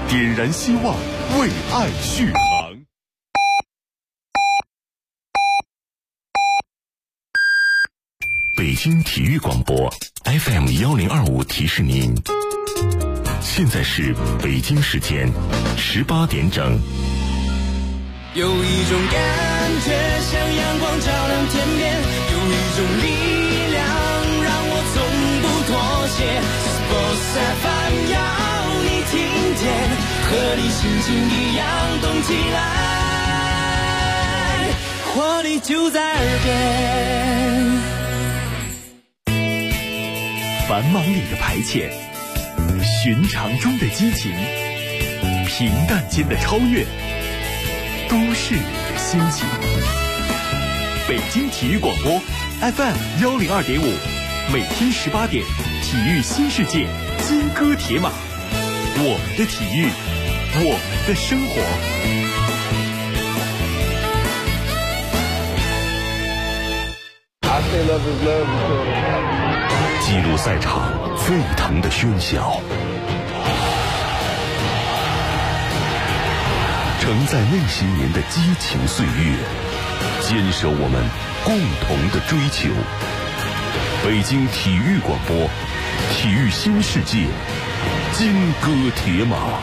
点燃希望，为爱续航。北京体育广播 FM1025提示您，现在是北京时间18点整。 有一种感觉像阳光照亮天边，有一种力量让我从不妥协。Sports FM 要你听见，和你心情一样动起来，活力就在耳边。 繁忙里的排遣，寻常中的激情，平淡间的超越，都市里的心情。北京体育广播 FM102.5，每天18点，体育新世界，金戈铁马，我们的体育，我们的生活。记录赛场沸腾的喧嚣，承载那些年的激情岁月，坚守我们共同的追求。北京体育广播，体育新世界，金戈铁马。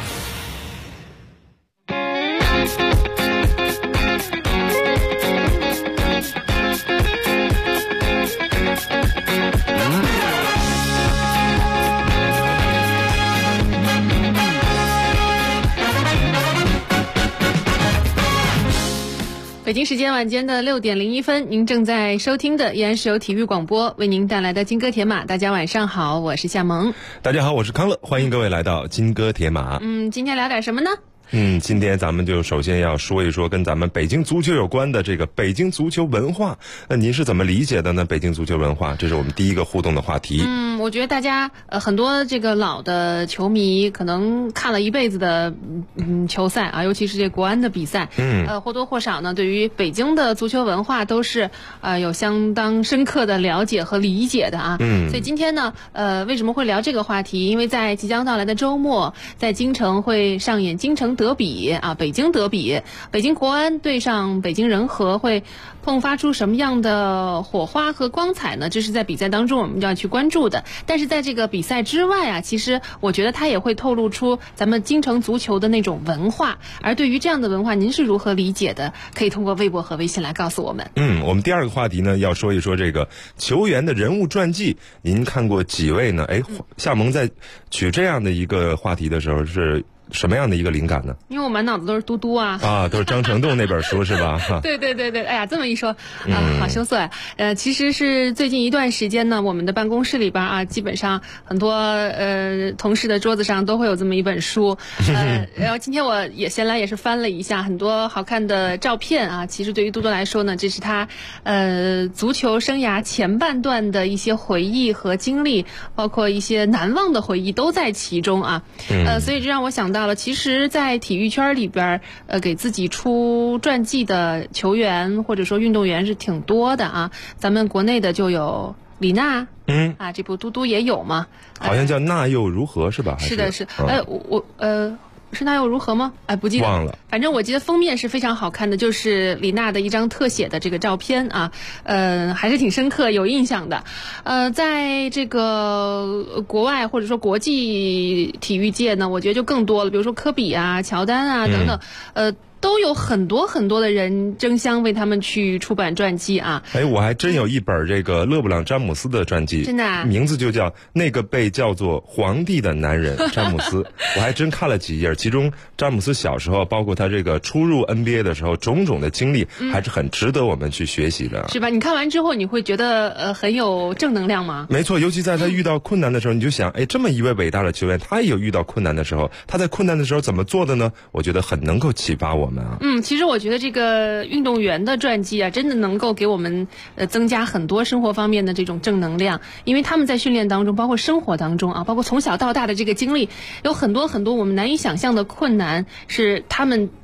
北京时间晚间的6点01分，您正在收听的依然是由体育广播为您带来的金戈铁马。大家晚上好，我是夏萌。 大家好，我是康乐，欢迎各位来到金戈铁马。 今天聊点什么呢？ 今天咱们就首先要说一说跟咱们北京足球有关的这个北京足球文化。那您是怎么理解的呢？北京足球文化，这是我们第一个互动的话题。 我觉得大家很多这个老的球迷可能看了一辈子的球赛啊，尤其是这国安的比赛，或多或少呢，对于北京的足球文化都是有相当深刻的了解和理解的啊。所以今天呢，为什么会聊这个话题？因为在即将到来的周末，在京城会上演京城德比啊，北京德比，北京国安对上北京人和，会迸发出什么样的火花和光彩呢？这是在比赛当中我们要去关注的。但是在这个比赛之外啊，其实我觉得它也会透露出咱们京城足球的那种文化。而对于这样的文化，您是如何理解的？可以通过微博和微信来告诉我们。 我们第二个话题呢，要说一说这个球员的人物传记。您看过几位呢？夏萌在取这样的一个话题的时候是什么样的一个灵感呢？ 因为我满脑子都是嘟嘟啊， 都是张成栋那本书是吧？ 对，哎呀，这么一说好羞涩啊。其实是最近一段时间呢，我们的办公室里边啊，基本上很多同事的桌子上都会有这么一本书。然后今天我也闲来也是翻了一下很多好看的照片啊。其实对于嘟嘟来说呢，这是他足球生涯前半段的一些回忆和经历，包括一些难忘的回忆都在其中啊。所以这让我想到了，其实在体育圈里边给自己出传记的球员或者说运动员是挺多的啊。咱们国内的就有李娜，这部嘟嘟也有嘛， 好像叫那又如何是吧？ 是的是，是那又如何吗？不记得， 忘了。 反正我记得封面是非常好看的，就是李娜的一张特写的这个照片啊，还是挺深刻有印象的。在这个国外或者说国际体育界呢，我觉得就更多了，比如说科比啊、乔丹啊等等，都有很多很多的人争相为他们去出版传记啊。 我还真有一本这个勒布朗詹姆斯的传记， 真的啊？ 名字就叫《那个被叫做皇帝的男人詹姆斯》。我还真看了几页，其中詹姆斯小时候，包括他这个初入 NBA 的时候，种种的经历，还是很值得我们去学习的， 是吧？你看完之后，你会觉得很有正能量吗？ 没错，尤其在他遇到困难的时候，你就想，这么一位伟大的球员，他也有遇到困难的时候，他在困难的时候怎么做的呢？我觉得很能够启发我们。 其实我觉得这个运动员的传记啊，真的能够给我们增加很多生活方面的这种正能量，因为他们在训练当中，包括生活当中啊，包括从小到大的这个经历，有很多很多我们难以想象的困难，是他们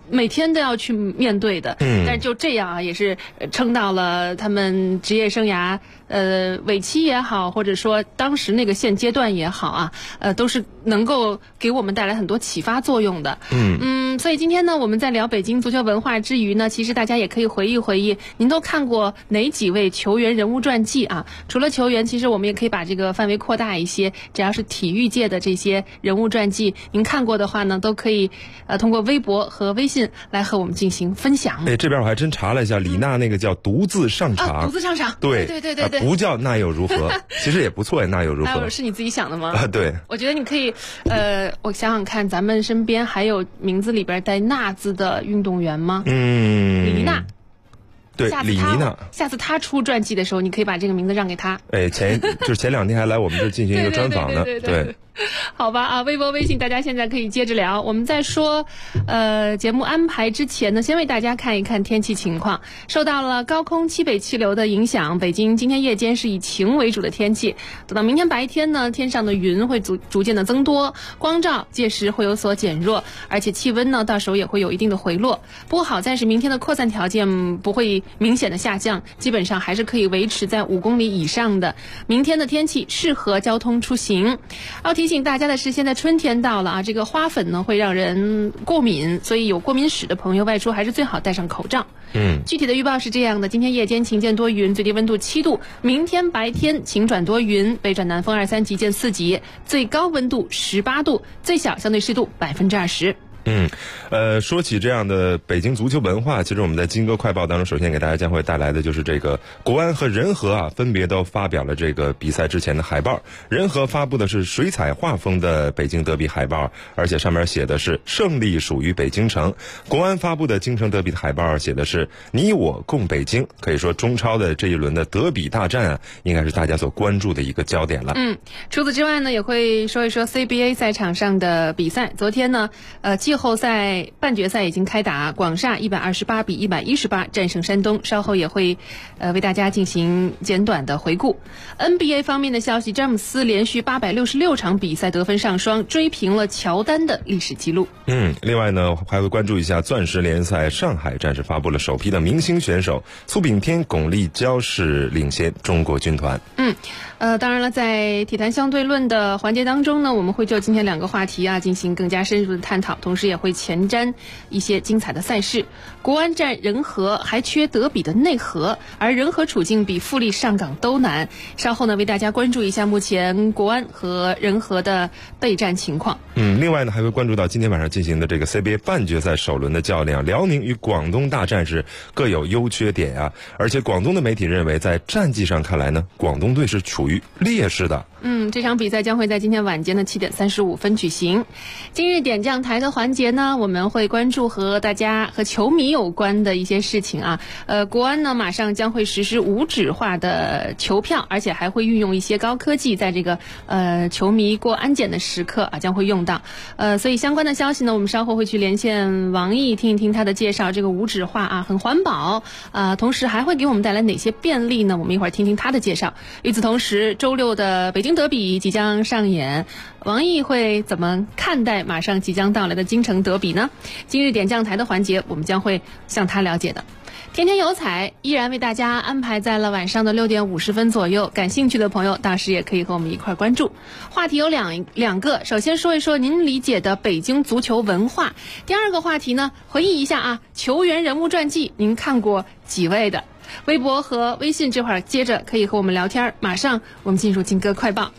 每天都要去面对的。但是就这样啊，也是撑到了他们职业生涯尾期也好，或者说当时那个现阶段也好啊，都是能够给我们带来很多启发作用的。所以今天呢，我们在聊北京足球文化之余呢，其实大家也可以回忆回忆，您都看过哪几位球员人物传记啊？除了球员，其实我们也可以把这个范围扩大一些，只要是体育界的这些人物传记，您看过的话呢，都可以通过微博和微信来和我们进行分享。 这边我还真查了一下，李娜那个叫独自上场， 独自上场， 对，不叫那又如何，其实也不错呀，那又如何？ 是你自己想的吗？ 对， 我觉得你可以，我想想看，咱们身边还有名字里边带娜字的运动员吗？李娜。 对，李妮娜， 下次他出传记的时候，你可以把这个名字让给他。 前2天还来我们这儿进行一个专访呢。对。 好吧啊，微博微信大家现在可以接着聊。我们在说节目安排之前呢，先为大家看一看天气情况。受到了高空西北气流的影响，北京今天夜间是以晴为主的天气。等到明天白天呢，天上的云会逐渐的增多，光照届时会有所减弱，而且气温呢到时候也会有一定的回落。不过好在是明天的扩散条件不会明显的下降，基本上还是可以维持在5公里以上的。明天的天气适合交通出行。要提醒大家的是，现在春天到了啊，这个花粉呢会让人过敏，所以有过敏史的朋友外出还是最好戴上口罩。具体的预报是这样的：今天夜间晴间多云，最低温度7度；明天白天晴转多云，北转南风2、3级见4级，最高温度18度，最小相对湿度20%。 说起这样的北京足球文化，其实我们在金歌快报当中，首先给大家将会带来的就是这个国安和仁和啊，分别都发表了这个比赛之前的海报。仁和发布的是水彩画风的北京德比海报，而且上面写的是胜利属于北京城。国安发布的京城德比的海报写的是你我共北京。可以说中超的这一轮的德比大战啊，应该是大家所关注的一个焦点了。 除此之外呢，也会说一说 CBA 赛场上的比赛。昨天呢，季后赛半决赛已经开打，广厦128比118战胜山东，稍后也会为大家进行简短的回顾。NBA 方面的消息，詹姆斯连续866场比赛得分上双，追平了乔丹的历史记录。 另外呢，还会关注一下钻石联赛，上海战士发布了首批的明星选手，苏炳添、巩立姣是领先中国军团。 当然了，在体坛相对论的环节当中呢，我们会就今天2个话题啊进行更加深入的探讨，同时也会前瞻一些精彩的赛事。国安战仁和还缺德比的内核，而仁和处境比富力、上港都难。稍后呢，为大家关注一下目前国安和仁和的备战情况。 另外呢，还会关注到今天晚上进行的这个 CBA 半决赛首轮的较量，辽宁与广东大战是各有优缺点啊。而且广东的媒体认为，在战绩上看来呢，广东队是处于劣势的。 这场比赛将会在今天晚间的7点35分举行。今日点将台的环节呢，我们会关注和大家和球迷有关的一些事情啊。国安呢马上将会实施无纸化的球票，而且还会运用一些高科技，在这个球迷过安检的时刻啊将会用到。所以相关的消息呢，我们稍后会去连线王毅听一听他的介绍。这个无纸化啊很环保，同时还会给我们带来哪些便利呢？我们一会儿听听他的介绍。与此同时，周六的北京德比即将上演，王毅会怎么看待马上即将到来的京城德比呢？今日点将台的环节，我们将会向他了解的。天天有彩依然为大家安排在了晚上的6点50分左右，感兴趣的朋友到时也可以和我们一块关注。话题有两个，首先说一说您理解的北京足球文化。第二个话题呢，回忆一下啊，球员人物传记您看过几位的？微博和微信这会儿接着可以和我们聊天。马上我们进入金歌快报。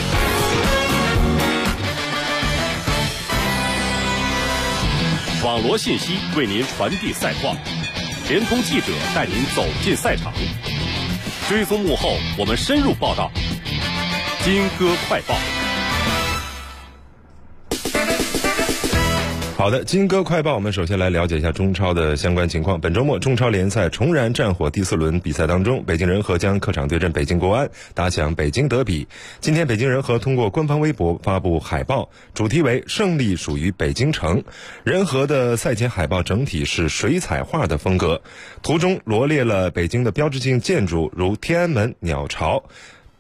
网络信息为您传递赛况，联通记者带您走进赛场，追踪幕后，我们深入报道。金歌快报。 好的，金歌快报，我们首先来了解一下中超的相关情况。本周末中超联赛重燃战火第4轮比赛当中，北京人和将客场对阵北京国安，打响北京德比。今天北京人和通过官方微博发布海报，主题为胜利属于北京城。人和的赛前海报整体是水彩画的风格，图中罗列了北京的标志性建筑，如天安门、鸟巢。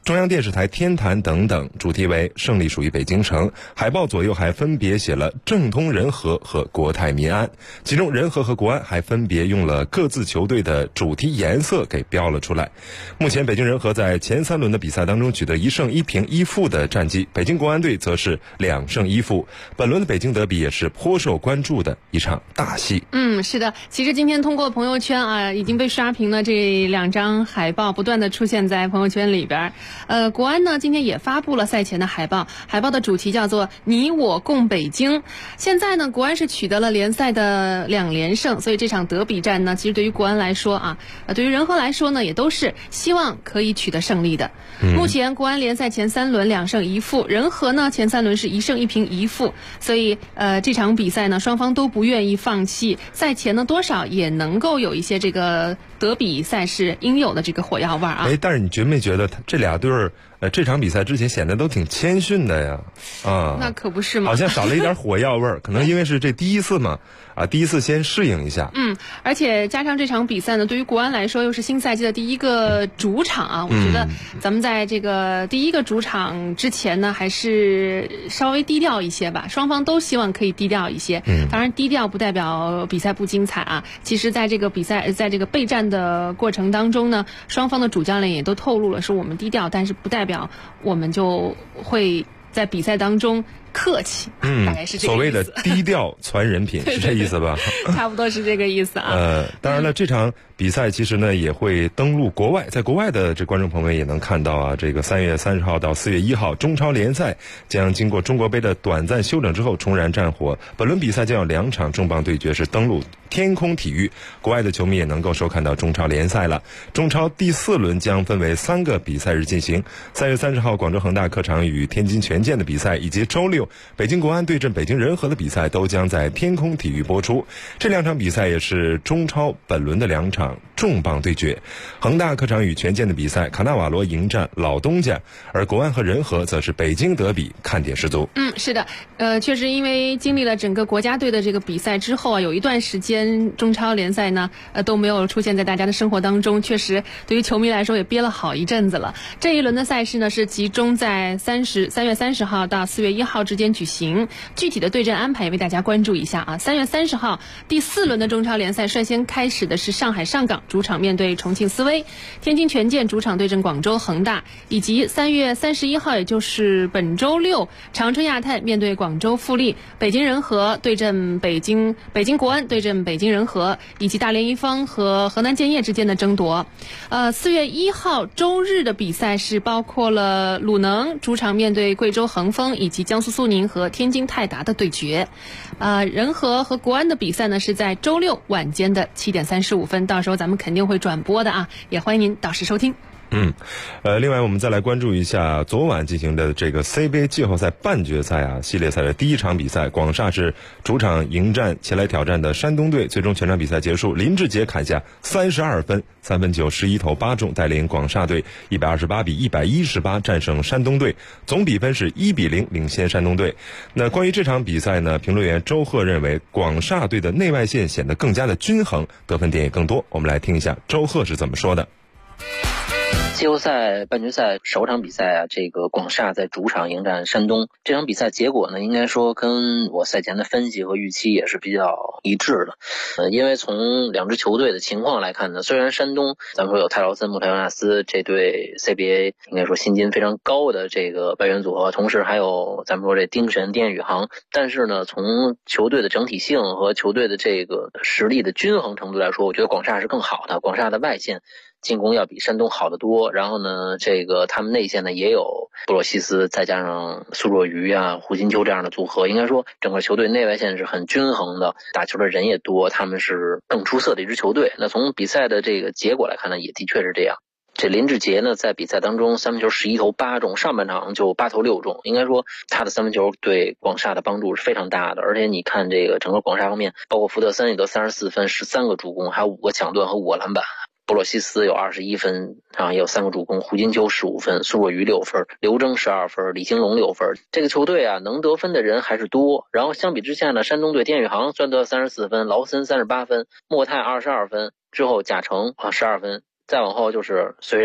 中央电视台天坛等等，主题为胜利属于北京城。海报左右还分别写了政通人和和国泰民安，其中人和和国安还分别用了各自球队的主题颜色给标了出来。目前北京人和在前3轮的比赛当中取得1胜1平1负的战绩，北京国安队则是2胜1负。本轮的北京德比也是颇受关注的一场大戏。 是的，其实今天通过朋友圈啊，已经被刷屏了这2张海报，不断的出现在朋友圈里边。国安呢今天也发布了赛前的海报，海报的主题叫做你我共北京。现在呢国安是取得了联赛的2连胜，所以这场德比战呢，其实对于国安来说啊，对于人和来说呢，也都是希望可以取得胜利的。目前国安联赛前3轮2胜1负，人和呢前3轮是1胜1平1负，所以这场比赛呢双方都不愿意放弃，赛前呢多少也能够有一些这个德比赛事应有的这个火药味啊。 但是你觉没觉得这俩队儿这场比赛之前显得都挺谦逊的呀？ 那可不是嘛， 好像少了一点火药味儿，可能因为是这第一次嘛，第一次先适应一下。 而且加上这场比赛呢，对于国安来说又是新赛季的第一个主场啊，我觉得咱们在这个第一个主场之前呢，还是稍微低调一些吧。双方都希望可以低调一些。当然低调不代表比赛不精彩啊。其实在这个比赛，在这个备战的过程当中呢，双方的主教练也都透露了，说我们低调，但是不代表我们就会在比赛当中客气，大概是这个意思。 所谓的低调传人品是这意思吧？ 差不多是这个意思啊。 当然了，这场比赛其实呢也会登陆国外，在国外的这观众朋友们也能看到啊，这个3月30号到4月1号中超联赛将经过中国杯的短暂休整之后重燃战火。本轮比赛将有2场重磅对决是登陆天空体育，国外的球迷也能够收看到中超联赛了。中超第4轮将分为3个比赛日进行，3月30号广州恒大客场与天津权健的比赛，以及周6北京国安对阵北京人和的比赛都将在天空体育播出。这2场比赛也是中超本轮的2场重磅对决。恒大客场与权健的比赛，卡纳瓦罗迎战老东家，而国安和人和则是北京德比，看点十足。 是的，确实因为经历了整个国家队的这个比赛之后啊，有一段时间中超联赛呢都没有出现在大家的生活当中，确实对于球迷来说也憋了好一阵子了。这一轮的赛事呢是集中在3月30号到4月1号之间举行，具体的对阵安排也为大家关注一下啊。3月30号第4轮的中超联赛率先开始的是上海上港主场面对重庆斯威，天津权健主场对阵广州恒大，以及3月31号也就是本周6长春亚泰面对广州富力，北京人和对阵北京国安对阵北京人和，以及大连一方和河南建业之间的争夺。4月1号周日的比赛是包括了鲁能主场面对贵州恒丰，以及江苏苏宁和天津泰达的对决。人和国安的比赛呢是在周6晚间的7点35分，到时候咱们肯定会转播的啊，也欢迎您到时收听。 另外我们再来关注一下昨晚进行的这个 CBA 季后赛半决赛啊，系列赛的第1场比赛，广厦是主场迎战前来挑战的山东队，最终全场比赛结束，林志杰砍下32分，3分球11投8中，带领广厦队128比118战胜山东队，总比分是1比0领先山东队。那关于这场比赛呢，评论员周贺认为广厦队的内外线显得更加的均衡，得分点也更多。我们来听一下周贺是怎么说的。 季后赛半决赛首场比赛啊，这个广厦在主场迎战山东。这场比赛结果呢，应该说跟我赛前的分析和预期也是比较一致的。因为从2支球队的情况来看呢，虽然山东咱们说有泰劳森、穆泰尤纳斯这对 CBA 应该说薪金非常高的这个外援组合，同时还有咱们说这丁神、丁宇航，但是呢，从球队的整体性和球队的这个实力的均衡程度来说，我觉得广厦是更好的。广厦的外线进攻要比山东好得多，然后呢，这个他们内线呢也有布洛西斯，再加上苏若愚啊、胡金秋这样的组合，应该说整个球队内外线是很均衡的，打球的人也多，他们是更出色的一支球队。那从比赛的这个结果来看呢，也的确是这样。这林志杰呢，在比赛当中3分球11投8中，上半场就8投6中，应该说他的3分球对广厦的帮助是非常大的。而且你看这个整个广厦方面，包括福特森也得34分、13个助攻，还有5个抢断和5个篮板。布洛西斯有21分，也有3个助攻，胡金秋15分，苏若愚6分，刘铮12分，李兴龙6分。这个球队啊，能得分的人还是多。然后相比之下呢，山东队丁宇航虽然得了34分，劳森38分，莫泰22分，之后贾诚12分，再往后就是隋冉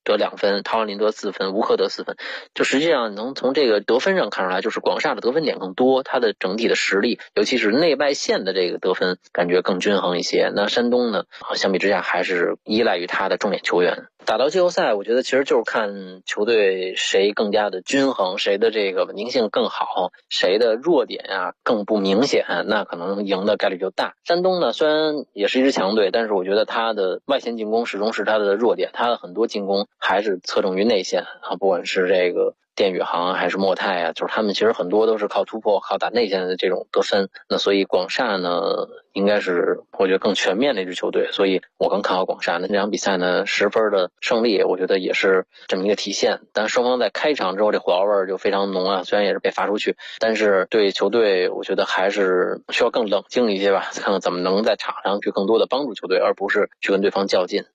得2分，陶万林得4分，吴克得4分。就实际上能从这个得分上看出来，就是广厦的得分点更多，它的整体的实力，尤其是内外线的这个得分感觉更均衡一些。那山东呢，相比之下还是依赖于他的重点球员。打到季后赛，我觉得其实就是看球队谁更加的均衡，谁的这个稳定性更好，谁的弱点啊更不明显，那可能赢的概率就大。山东呢，虽然也是一支强队，但是我觉得他的外线进攻始终是他的弱点，他的很多进攻还是侧重于内线啊，不管是这个电宇航还是莫泰啊，就是他们其实很多都是靠突破、靠打内线的这种得分。那所以广厦呢，应该是我觉得更全面的一支球队，所以我更看好广厦。那这场比赛呢，10分的胜利，我觉得也是这么一个体现。但双方在开场之后，这火药味就非常浓啊，虽然也是被罚出去，但是对球队，我觉得还是需要更冷静一些吧，看看怎么能在场上去更多的帮助球队，而不是去跟对方较劲。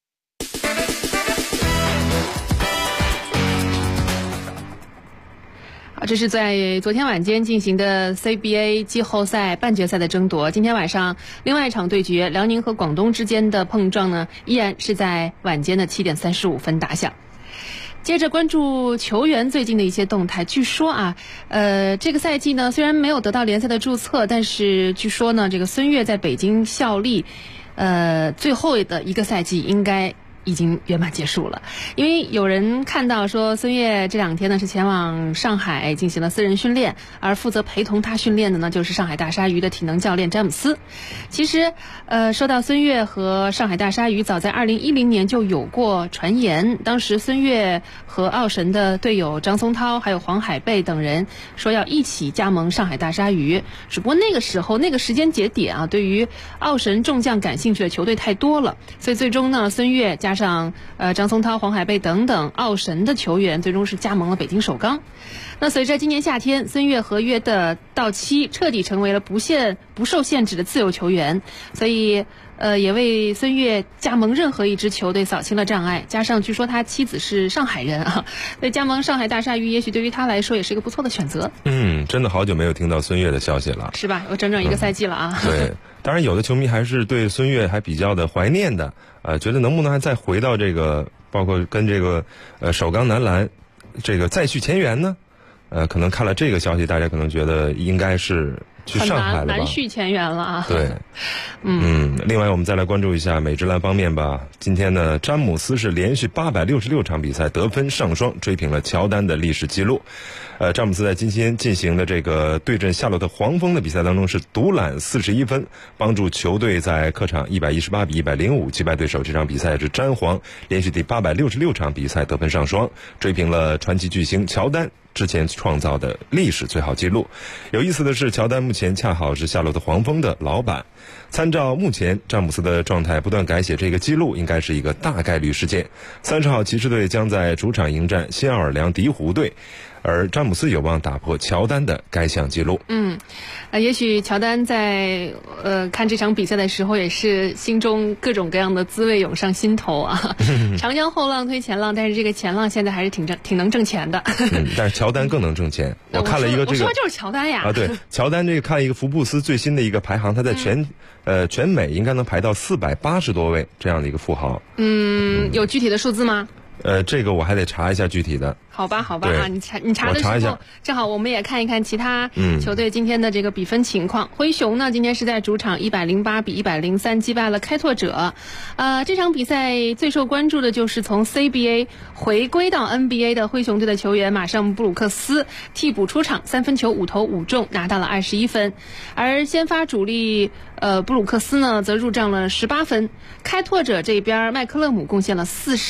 这是在昨天晚间进行的 CBA 季后赛半决赛的争夺。今天晚上另外一场对决，辽宁和广东之间的碰撞呢，依然是在晚间的7点35分打响。接着关注球员最近的一些动态。据说啊，这个赛季呢虽然没有得到联赛的注册，但是据说呢，这个孙悦在北京效力，最后的一个赛季应该已经圆满结束了。因为有人看到说孙悦这2天呢是前往上海进行了私人训练，而负责陪同他训练的呢就是上海大鲨鱼的体能教练詹姆斯。其实说到孙悦和上海大鲨鱼，早在2010年就有过传言，当时孙悦和奥神的队友张松涛还有黄海贝等人说要一起加盟上海大鲨鱼，只不过那个时候那个时间节点啊，对于奥神众将感兴趣的球队太多了，所以最终呢，孙悦加上张松涛、黄海贝等等奥神的球员，最终是加盟了北京首钢。那随着今年夏天孙悦合约的到期，彻底成为了不受限制的自由球员，所以也为孙悦加盟任何一支球队扫清了障碍。加上据说他妻子是上海人啊，所以加盟上海大鲨鱼也许对于他来说也是一个不错的选择。 真的好久没有听到孙悦的消息了， 是吧？有整整1个赛季了啊。 对，当然有的球迷还是对孙悦还比较的怀念的，觉得能不能还再回到这个，包括跟这个首钢男篮这个再续前缘呢？可能看了这个消息，大家可能觉得应该是去上海了吧， 难续前缘了啊。 对，另外我们再来关注一下美职篮方面吧。今天呢，詹姆斯是连续866场比赛得分上双，追平了乔丹的历史纪录。詹姆斯在今天进行的这个对阵夏洛特黄蜂的比赛当中是独揽41分，帮助球队在客场118比105击败对手。这场比赛是詹皇连续第866场比赛得分上双，追平了传奇巨星乔丹之前创造的历史最好纪录。有意思的是，乔丹目前恰好是夏洛特黄蜂的老板。参照目前詹姆斯的状态，不断改写这个纪录应该是一个大概率事件。30号骑士队将在主场迎战新奥尔良鹈鹕队，而詹姆斯有望打破乔丹的该项纪录。 也许乔丹在看这场比赛的时候，也是心中各种各样的滋味涌上心头啊。长江后浪推前浪，但是这个前浪现在还是挺能挣钱的。 但是乔丹更能挣钱。我看了一个这个， 我说就是乔丹呀。 对，乔丹这个看一个福布斯最新的一个排行，他在全美应该能排到480多位这样的一个富豪。 有具体的数字吗？ 这个我还得查一下具体的。 好吧啊，你查的时候，正好我们也看一看其他球队今天的这个比分情况。灰熊呢，今天是在主场108比103击败了开拓者。这场比赛最受关注的就是从 CBA 回归到 NBA 的灰熊队的球员马上布鲁克斯替补出场，3分球5投5中，拿到了21分。而先发主力布鲁克斯呢，则入账了18分。开拓者这边麦克勒姆贡献了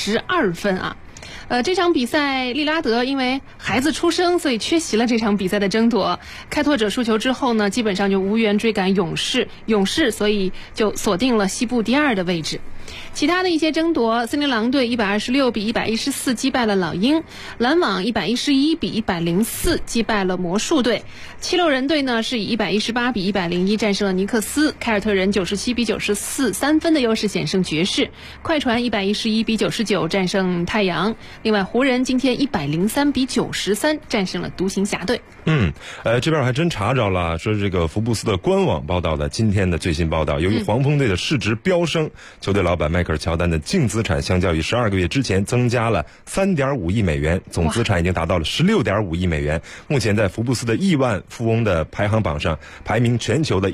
42分啊。这场比赛利拉德因为孩子出生，所以缺席了这场比赛的争夺。开拓者输球之后呢，基本上就无缘追赶勇士，所以就锁定了西部第2的位置。其他的一些争夺，森林狼队126比114击败了老鹰，篮网111比104击败了魔术队，七六人队呢是以118比101战胜了尼克斯，凯尔特人97比94，3分的优势险胜爵士，快船111比99战胜太阳，另外湖人今天103比93战胜了独行侠队。 这边我还真查着了，说这个福布斯的官网报道的今天的最新报道，由于黄蜂队的市值飙升，球队老老板迈克尔·乔丹的净资产相较于12个月之前增加了3.5亿美元，总资产已经达到了16.5亿美元。目前在福布斯的亿万富翁的排行榜上排名全球的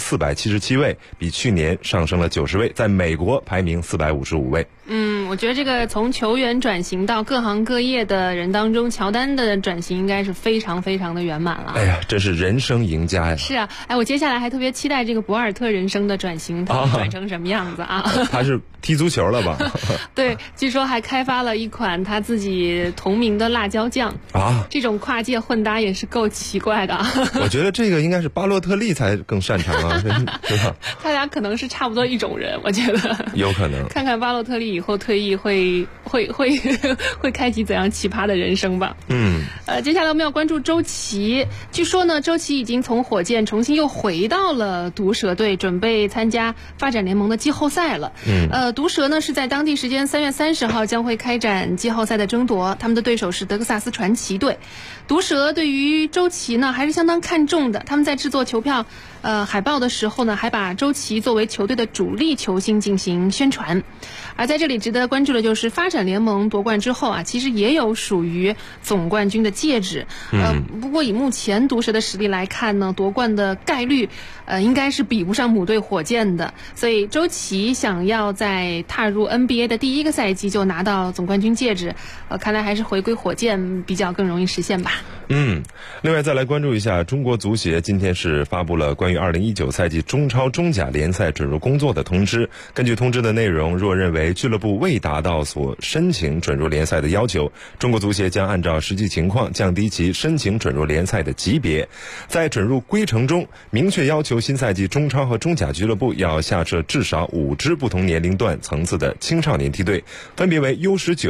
1477位，比去年上升了90位，在美国排名455位。 我觉得这个从球员转型到各行各业的人当中，乔丹的转型应该是非常非常的圆满了。 哎呀，真是人生赢家呀！ 是啊，我接下来还特别期待这个博尔特人生的转型，他转成什么样子啊？ 他是踢足球了吧？ 对，据说还开发了一款他自己同名的辣椒酱啊，这种跨界混搭也是够奇怪的。 我觉得这个应该是巴洛特利才更擅长啊，是吧？ 他俩可能是差不多一种人，我觉得有可能。 看看巴洛特利以后退役会开启怎样奇葩的人生吧。接下来我们要关注周琦。据说呢，周琦已经从火箭重新又回到了毒蛇队，准备参加发展联盟的季后赛了。毒蛇呢是在当地时间3月30号将会开展季后赛的争夺，他们的对手是德克萨斯传奇队。毒蛇对于周琦呢还是相当看重的，他们在制作球票海报的时候呢，还把周琦作为球队的主力球星进行宣传。而在这里值得关注的就是发展联盟夺冠之后啊，其实也有属于总冠军的戒指。不过以目前毒蛇的实力来看呢，夺冠的概率应该是比不上母队火箭的。所以周琦想要在踏入 NBA 的第一个赛季就拿到总冠军戒指，看来还是回归火箭比较更容易实现吧。 另外再来关注一下中国足协，今天是发布了关于2019赛季中超中甲联赛准入工作的通知。根据通知的内容，若认为俱乐部未达到所申请准入联赛的要求，中国足协将按照实际情况降低其申请准入联赛的级别。在准入规程中明确要求新赛季中超和中甲俱乐部要下设至少5支不同年龄段层次的青少年梯队，分别为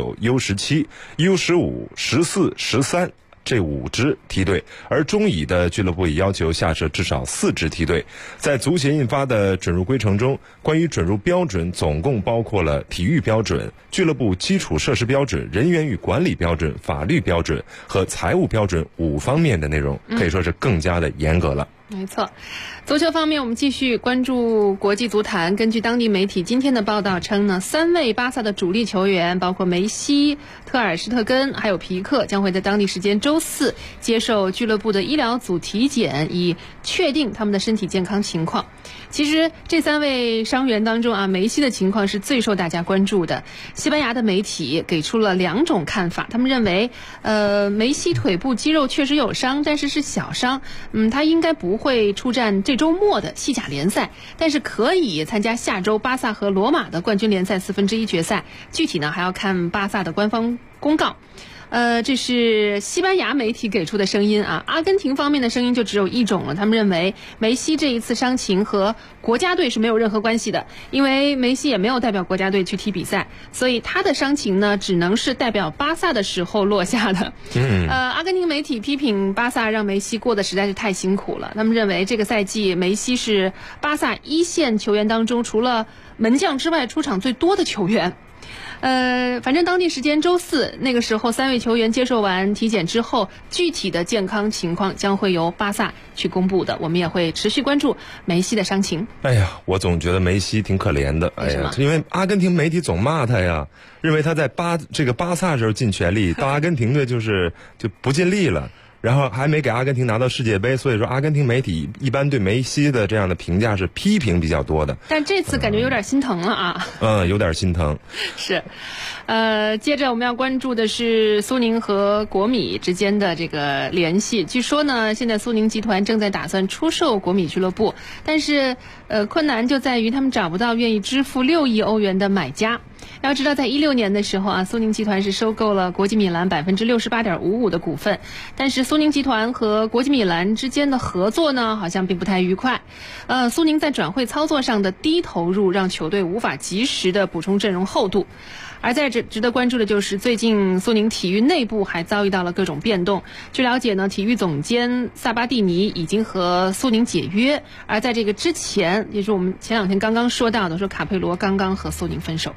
U19、U17、U15、14、13这5支梯队，而中乙的俱乐部也要求下设至少4支梯队。在足协印发的准入规程中，关于准入标准总共包括了体育标准、俱乐部基础设施标准、人员与管理标准、法律标准和财务标准5方面的内容，可以说是更加的严格了。 没错，足球方面我们继续关注国际足坛。根据当地媒体今天的报道称呢，3位巴萨的主力球员，包括梅西、特尔施特根还有皮克，将会在当地时间周4接受俱乐部的医疗组体检，以确定他们的身体健康情况。其实这3位伤员当中啊，梅西的情况是最受大家关注的。西班牙的媒体给出了2种看法，他们认为梅西腿部肌肉确实有伤，但是是小伤，他应该不会出战这周末的西甲联赛，但是可以参加下周巴萨和罗马的冠军联赛1/4决赛，具体呢还要看巴萨的官方公告。这是西班牙媒体给出的声音啊。阿根廷方面的声音就只有一种了，他们认为梅西这一次伤情和国家队是没有任何关系的，因为梅西也没有代表国家队去踢比赛，所以他的伤情呢只能是代表巴萨的时候落下的。阿根廷媒体批评巴萨让梅西过得实在是太辛苦了，他们认为这个赛季梅西是巴萨一线球员当中除了门将之外出场最多的球员。反正当地时间周4那个时候，3位球员接受完体检之后，具体的健康情况将会由巴萨去公布的。我们也会持续关注梅西的伤情。 哎呀，我总觉得梅西挺可怜的。哎呀，因为阿根廷媒体总骂他呀，认为他在巴萨时候尽全力，到阿根廷队就不尽力了。然后还没给阿根廷拿到世界杯，所以说阿根廷媒体一般对梅西的这样的评价是批评比较多的。 但这次感觉有点心疼了啊。 有点心疼。 是，接着我们要关注的是苏宁和国米之间的这个联系。据说呢，现在苏宁集团正在打算出售国米俱乐部，但是困难就在于他们找不到愿意支付6亿欧元的买家。要知道在2016年的时候啊，苏宁集团是收购了国际米兰68.55%的股份，但是苏宁集团和国际米兰之间的合作呢，好像并不太愉快。苏宁在转会操作上的低投入，让球队无法及时的补充阵容厚度。而在这值得关注的就是最近苏宁体育内部还遭遇到了各种变动。据了解呢，体育总监萨巴蒂尼已经和苏宁解约，而在这个之前，也就是我们前2天刚刚说到的，说卡佩罗刚刚和苏宁分手。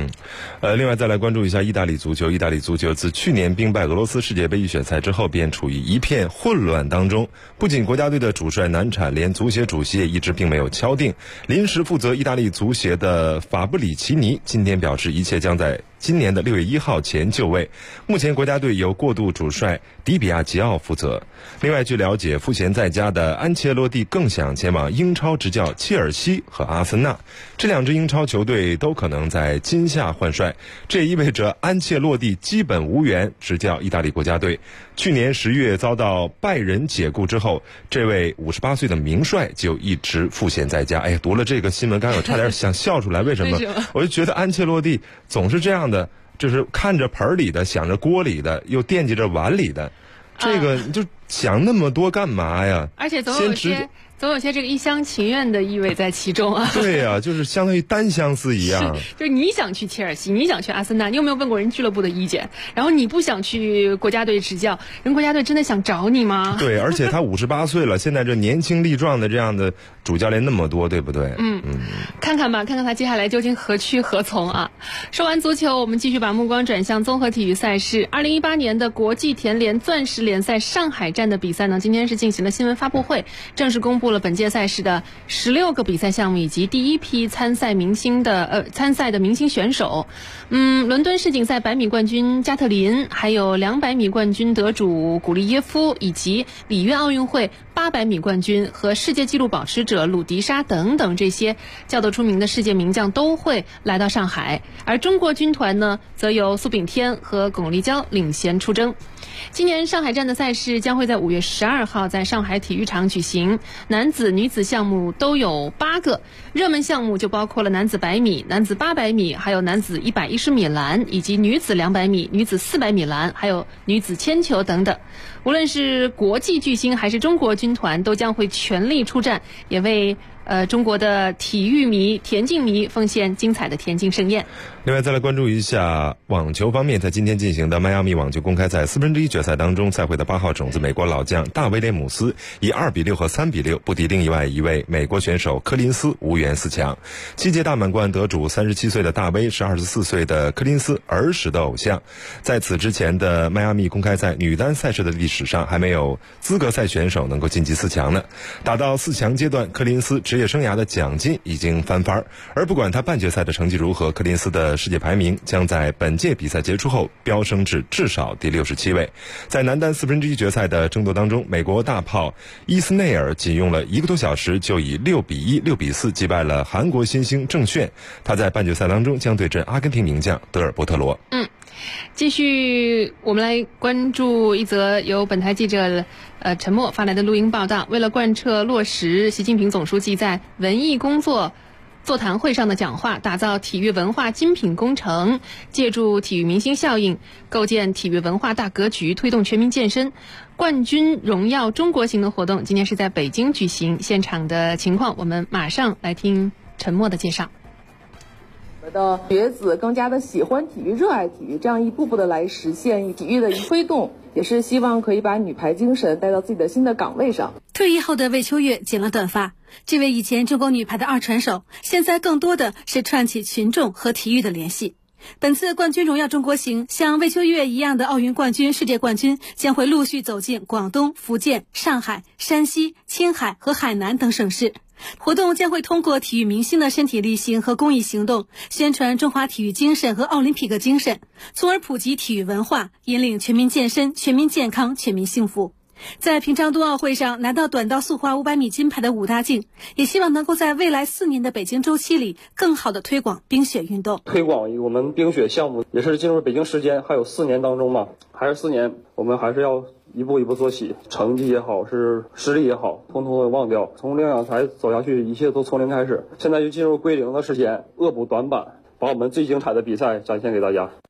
另外再来关注一下意大利足球。意大利足球自去年兵败俄罗斯世界杯预选赛之后，便处于一片混乱当中。不仅国家队的主帅难产，连足协主席也一直并没有敲定。临时负责意大利足协的法布里奇尼今天表示，一切将在今年的6月1号前就位。目前国家队由过渡主帅迪比亚吉奥负责。另外据了解，赋闲在家的安切洛蒂更想前往英超执教切尔西和阿森纳，这两支英超球队都可能在今夏换帅，这也意味着安切洛蒂基本无缘执教意大利国家队。去年10月遭到拜仁解雇之后，这位58岁的名帅就一直赋闲在家。读了这个新闻，刚才我差点想笑出来。为什么？我就觉得安切洛蒂总是这样的，就是看着盆里的，想着锅里的，又惦记着碗里的，这个你就想那么多干嘛呀？ 而且总有些这个一厢情愿的意味在其中啊。 对啊，就是相当于单相思一样。 就是你想去切尔西，你想去阿森纳，你有没有问过人俱乐部的意见？然后你不想去国家队执教，人国家队真的想找你吗？ 对，而且他58岁了，现在这年轻力壮的这样的主教练那么多，对不对？ 看看吧，看看他接下来究竟何去何从啊！说完足球，我们继续把目光转向综合体育赛事。2018年的国际田联钻石联赛上海站的比赛呢，今天是进行了新闻发布会，正式公布了本届赛事的16个比赛项目以及第一批参赛的明星选手。伦敦世锦赛100米冠军加特林，还有200米冠军得主古利耶夫，以及里约奥运会800米冠军和世界纪录保持者鲁迪莎等等这些较得出名的世界名将都会来到上海。而中国军团呢，则由苏炳添和巩立姣领衔出征。今年上海站的赛事将会在5月12号在上海体育场举行，男子女子项目都有8个，热门项目就包括了男子100米、男子800米，还有男子110米栏，以及女子200米、女子400米栏，还有女子铅球等等。无论是国际巨星还是中国军团，都将会全力出战，也为中国的体育迷、田径迷奉献精彩的田径盛宴。 另外再来关注一下网球方面，在今天进行的迈阿密网球公开赛1/4决赛当中，赛会的8号种子美国老将大威廉姆斯以2-6和3-6不敌另外一位美国选手柯林斯，无缘4强。7届大满贯得主37岁的大威是24岁的柯林斯儿时的偶像。在此之前的迈阿密公开赛女单赛事的历史上，还没有资格赛选手能够晋级4强呢。打到4强阶段，柯林斯职业生涯的奖金已经翻番，而不管他半决赛的成绩如何，柯林斯的世界排名将在本届比赛结束后飙升至少第67位。在男单1/4决赛的争夺当中，美国大炮伊斯内尔仅用了1个多小时就以6-1、6-4击败了韩国新星郑炫，他在半决赛当中将对阵阿根廷名将德尔波特罗。 继续我们来关注一则由本台记者陈默发来的录音报道。为了贯彻落实习近平总书记在文艺工作座谈会上的讲话，打造体育文化精品工程，借助体育明星效应，构建体育文化大格局，推动全民健身冠军荣耀中国行的活动今天是在北京举行。现场的情况我们马上来听陈默的介绍。 的学子更加的喜欢体育、热爱体育，这样一步步的来实现体育的推动，也是希望可以把女排精神带到自己的新的岗位上。 退役后的魏秋月剪了短发，这位以前中国女排的2传手，现在更多的是串起群众和体育的联系。本次冠军荣耀中国行，像魏秋月一样的奥运冠军、世界冠军将会陆续走进广东、福建、上海、山西、青海和海南等省市。活动将会通过体育明星的身体力行和公益行动，宣传中华体育精神和奥林匹克精神，从而普及体育文化，引领全民健身、全民健康、全民幸福。在平昌冬奥会上拿到短道速滑500米金牌的武大靖，也希望能够在未来4年的北京周期里，更好的推广冰雪运动。 推广我们冰雪项目也是进入北京时间还有4年当中嘛，还是4年，我们还是要一步一步做起，成绩也好，是实力也好，统统的忘掉，从领奖台走下去，一切都从零开始。现在就进入归零的时间，恶补短板，把我们最精彩的比赛展现给大家。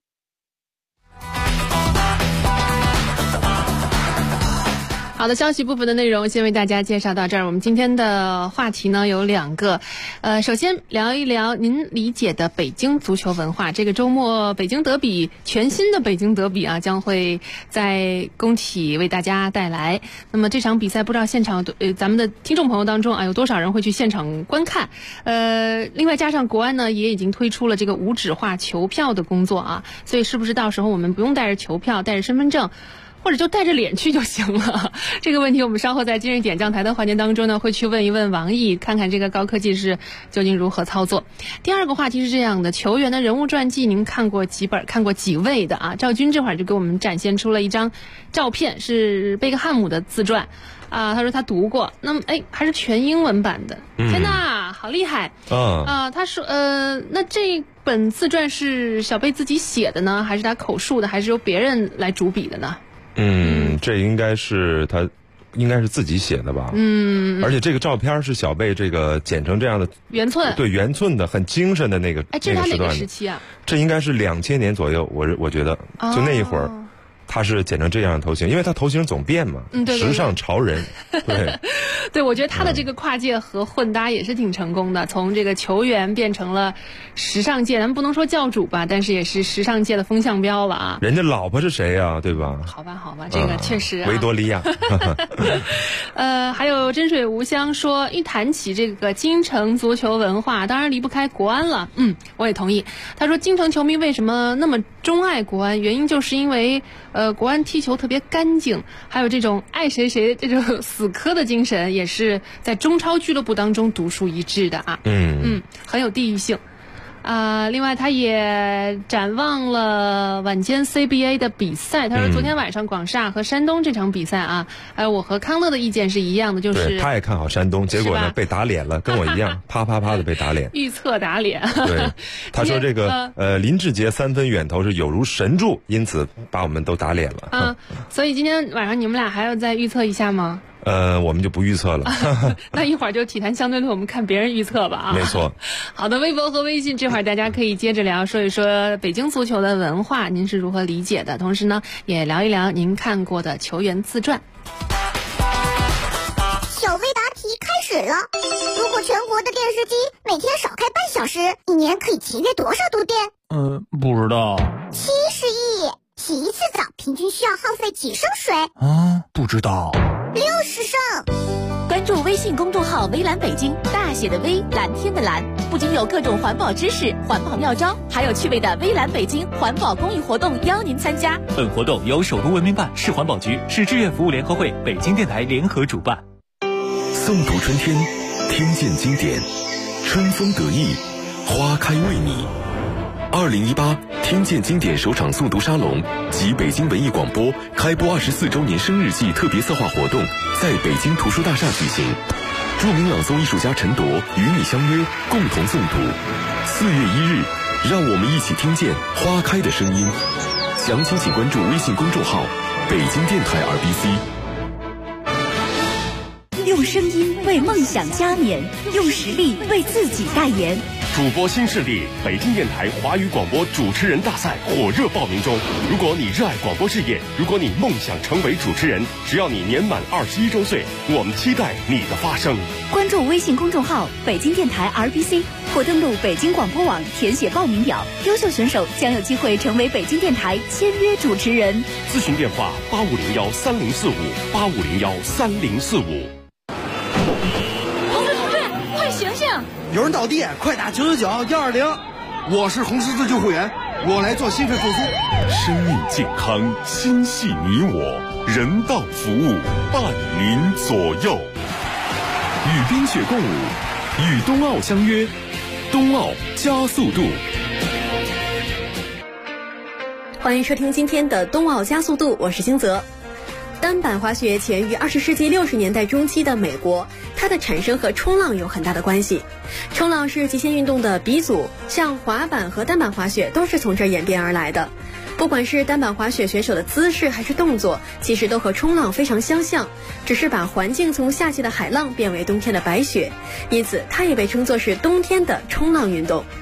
好的，消息部分的内容先为大家介绍到这儿。我们今天的话题呢有2个，首先聊一聊您理解的北京足球文化。这个周末北京德比，全新的北京德比啊，将会在工体为大家带来。那么这场比赛不知道现场咱们的听众朋友当中啊有多少人会去现场观看？另外加上国安呢也已经推出了这个无纸化球票的工作啊，所以是不是到时候我们不用带着球票，带着身份证，或者就带着脸去就行了？这个问题我们稍后在今日点将台的环节当中呢，会去问一问王毅，看看这个高科技是究竟如何操作。第2个话题是这样的，球员的人物传记您看过几本，看过几位的啊？赵军这会儿就给我们展现出了一张照片，是贝克汉姆的自传啊，他说他读过，那么还是全英文版的，天哪，好厉害啊！他说那这本自传是小贝自己写的呢，还是他口述的，还是由别人来主笔的呢？ 这应该是自己写的吧。而且这个照片是小贝这个剪成这样的圆寸， 对，圆寸的，很精神的那个。 这是他哪个时期啊？ 这应该是2000年左右，我觉得就那一会儿。他是剪成这样的头型，因为他头型总变嘛， 对， 时尚潮人，对， 对，我觉得他的这个跨界和混搭也是挺成功的，从这个球员变成了时尚界，咱们不能说教主吧，但是也是时尚界的风向标了啊。 人家老婆是谁呀？对吧？ 好吧，这个确实维多利亚。 还有真水无香说，一谈起这个京城足球文化，当然离不开国安了。我也同意。他说，京城球迷为什么那么钟爱国安？原因就是因为国安踢球特别干净，还有这种爱谁谁这种死磕的精神，也是在中超俱乐部当中独树一帜的啊。很有地域性。另外他也展望了晚间 CBA 的比赛，他说昨天晚上广厦和山东这场比赛啊，我和康乐的意见是一样的，就是他也看好山东，结果呢被打脸了，跟我一样，啪啪啪的被打脸， 预测打脸。 对，他说这个林志杰3分远投是有如神助，因此把我们都打脸了。 所以今天晚上你们俩还要再预测一下吗？ 我们就不预测了。 那一会儿就体坛相对论，我们看别人预测吧啊。 没错。 好的，微博和微信这会儿大家可以接着聊，说一说北京足球的文化，您是如何理解的？同时呢，也聊一聊您看过的球员自传。 小微答题开始了。如果全国的电视机每天少开半小时，一年可以节约多少度电？ 不知道。 70亿。洗一次澡平均需要耗费几升水？ 不知道。 60升。 关注微信公众号微蓝北京，大写的微，蓝天的蓝，不仅有各种环保知识、环保妙招，还有趣味的微蓝北京环保公益活动邀您参加。 本活动由首都文明办、市环保局、市志愿服务联合会、北京电台联合主办。 诵读春天，听见经典，春风得意，花开为你。2018听见经典首场诵读沙龙及北京文艺广播开播24周年生日季特别策划活动在北京图书大厦举行，著名朗诵艺术家陈铎与你相约，共同诵读。4月1日，让我们一起听见花开的声音。详情请关注微信公众号北京电台 RBC。 用声音为梦想加冕，用实力为自己代言。 主播新势力北京电台华语广播主持人大赛火热报名中。如果你热爱广播事业，如果你梦想成为主持人，只要你年满21周岁，我们期待你的发声。 关注微信公众号北京电台 RBC 或登录北京广播网填写报名表，优秀选手将有机会成为北京电台签约主持人。 咨询电话8501304585013045。 有人倒地，快打999-120。我是红十字救护员，我来做心肺复苏。 生命健康，心系你我，人道服务伴您左右。与冰雪共舞，与冬奥相约，冬奥加速度。 欢迎收听今天的冬奥加速度，我是星泽。单板滑雪起源于20世纪60年代中期的美国，它的产生和冲浪有很大的关系。冲浪是极限运动的鼻祖，像滑板和单板滑雪都是从这儿演变而来的。不管是单板滑雪选手的姿势还是动作，其实都和冲浪非常相像，只是把环境从夏季的海浪变为冬天的白雪，因此它也被称作是冬天的冲浪运动。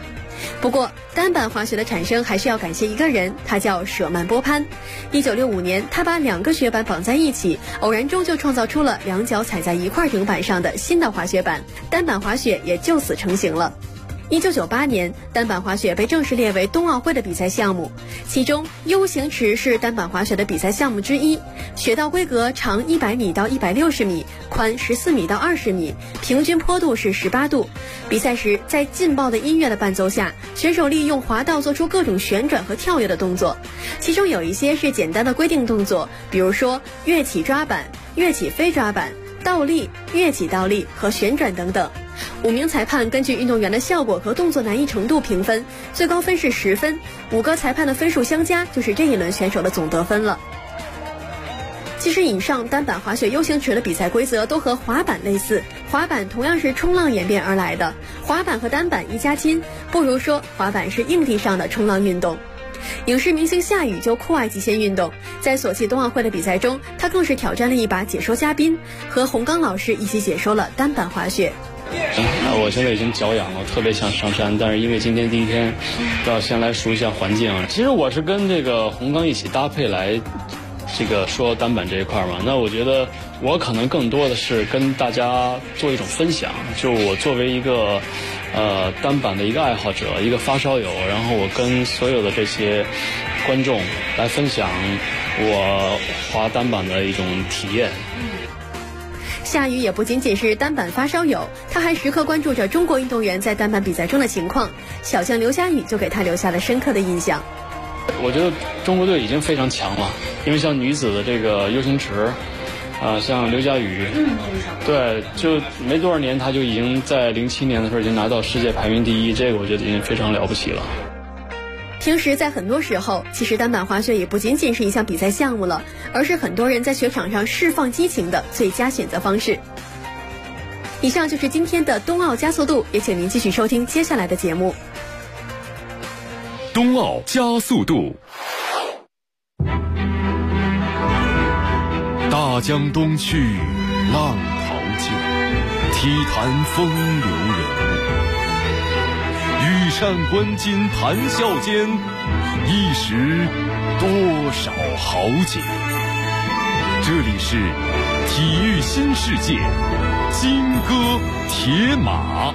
不过，单板滑雪的产生还是要感谢一个人，他叫舍曼波潘。1965年，他把2个雪板绑在一起，偶然中就创造出了2脚踩在一块顶板上的新的滑雪板，单板滑雪也就此成型了。1998年，单板滑雪被正式列为冬奥会的比赛项目，其中 U 型池是单板滑雪的比赛项目之一。雪道规格长100米到160米，宽14米到20米，平均坡度是18度。比赛时，在劲爆的音乐的伴奏下，选手利用滑道做出各种旋转和跳跃的动作，其中有一些是简单的规定动作，比如说跃起抓板、跃起飞抓板、倒立、跃起倒立和旋转等等。5名裁判根据运动员的效果和动作难易程度评分，最高分是10分，5个裁判的分数相加就是这一轮选手的总得分了。其实以上单板滑雪 U 型池的比赛规则都和滑板类似，滑板同样是冲浪演变而来的，滑板和单板一家亲，不如说滑板是硬地上的冲浪运动。影视明星夏雨就酷爱极限运动，在索契冬奥会的比赛中，他更是挑战了一把解说嘉宾，和洪刚老师一起解说了单板滑雪。 我现在已经脚痒了，特别想上山，但是因为今天第一天，都要先来熟一下环境。其实我是跟这个洪刚一起搭配来这个说单板这一块嘛，那我觉得我可能更多的是跟大家做一种分享，就我作为一个单板的一个爱好者，一个发烧友，然后我跟所有的这些观众来分享我滑单板的一种体验。 夏雨也不仅仅是单板发烧友，他还时刻关注着中国运动员在单板比赛中的情况。小将刘佳宇就给他留下了深刻的印象。 我觉得中国队已经非常强了，因为像女子的这个 U 型池，像刘佳宇，对，就没多少年，他就已经在07年的时候已经拿到世界排名第1，这个我觉得已经非常了不起了。 平时在很多时候，其实单板滑雪也不仅仅是一项比赛项目了，而是很多人在雪场上释放激情的最佳选择方式。以上就是今天的冬奥加速度，也请您继续收听接下来的节目。 冬奥加速度。大江东去，浪淘尽，体坛风流人物。羽扇纶巾谈笑间，一时多少豪杰。这里是体育新世界，金戈铁马。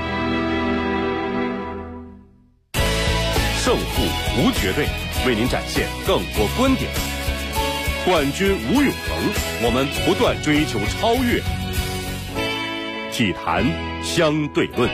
胜负无绝对，为您展现更多观点。冠军无永恒，我们不断追求超越。体坛相对论。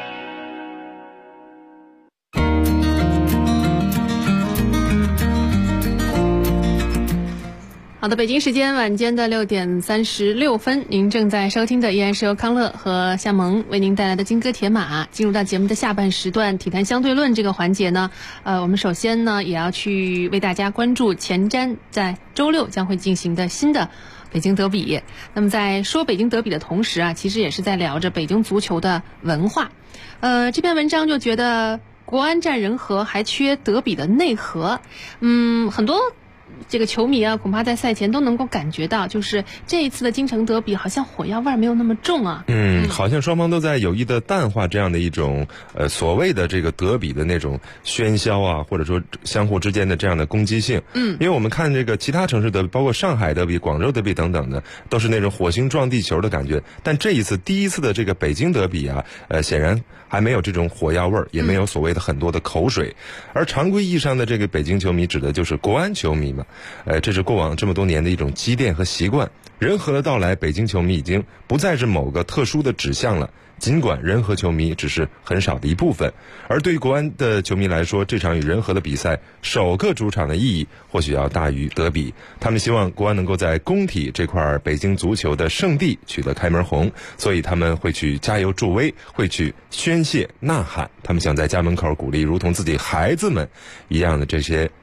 好的，北京时间晚间的6点36分，您正在收听的依然是由康乐和夏萌为您带来的金戈铁马。进入到节目的下半时段，体坛相对论这个环节呢，我们首先呢也要去为大家关注前瞻在周6将会进行的新的北京德比。那么在说北京德比的同时啊，其实也是在聊着北京足球的文化。这篇文章就觉得国安战人和还缺德比的内核。很多这个球迷啊，恐怕在赛前都能够感觉到，就是这一次的京城德比好像火药味没有那么重啊。 好像双方都在有意的淡化这样的一种所谓的这个德比的那种喧嚣啊，或者说相互之间的这样的攻击性。因为我们看这个其他城市德比，包括上海德比、广州德比等等的，都是那种火星撞地球的感觉。但这一次第一次的这个北京德比啊，显然还没有这种火药味儿，也没有所谓的很多的口水。而常规意义上的这个北京球迷指的就是国安球迷嘛。这是过往这么多年的一种积淀和习惯。人和的到来，北京球迷已经不再是某个特殊的指向了，尽管人和球迷只是很少的一部分。而对于国安的球迷来说，这场与人和的比赛首个主场的意义或许要大于德比。他们希望国安能够在工体这块北京足球的圣地取得开门红，所以他们会去加油助威，会去宣泄呐喊。他们想在家门口鼓励如同自己孩子们一样的这些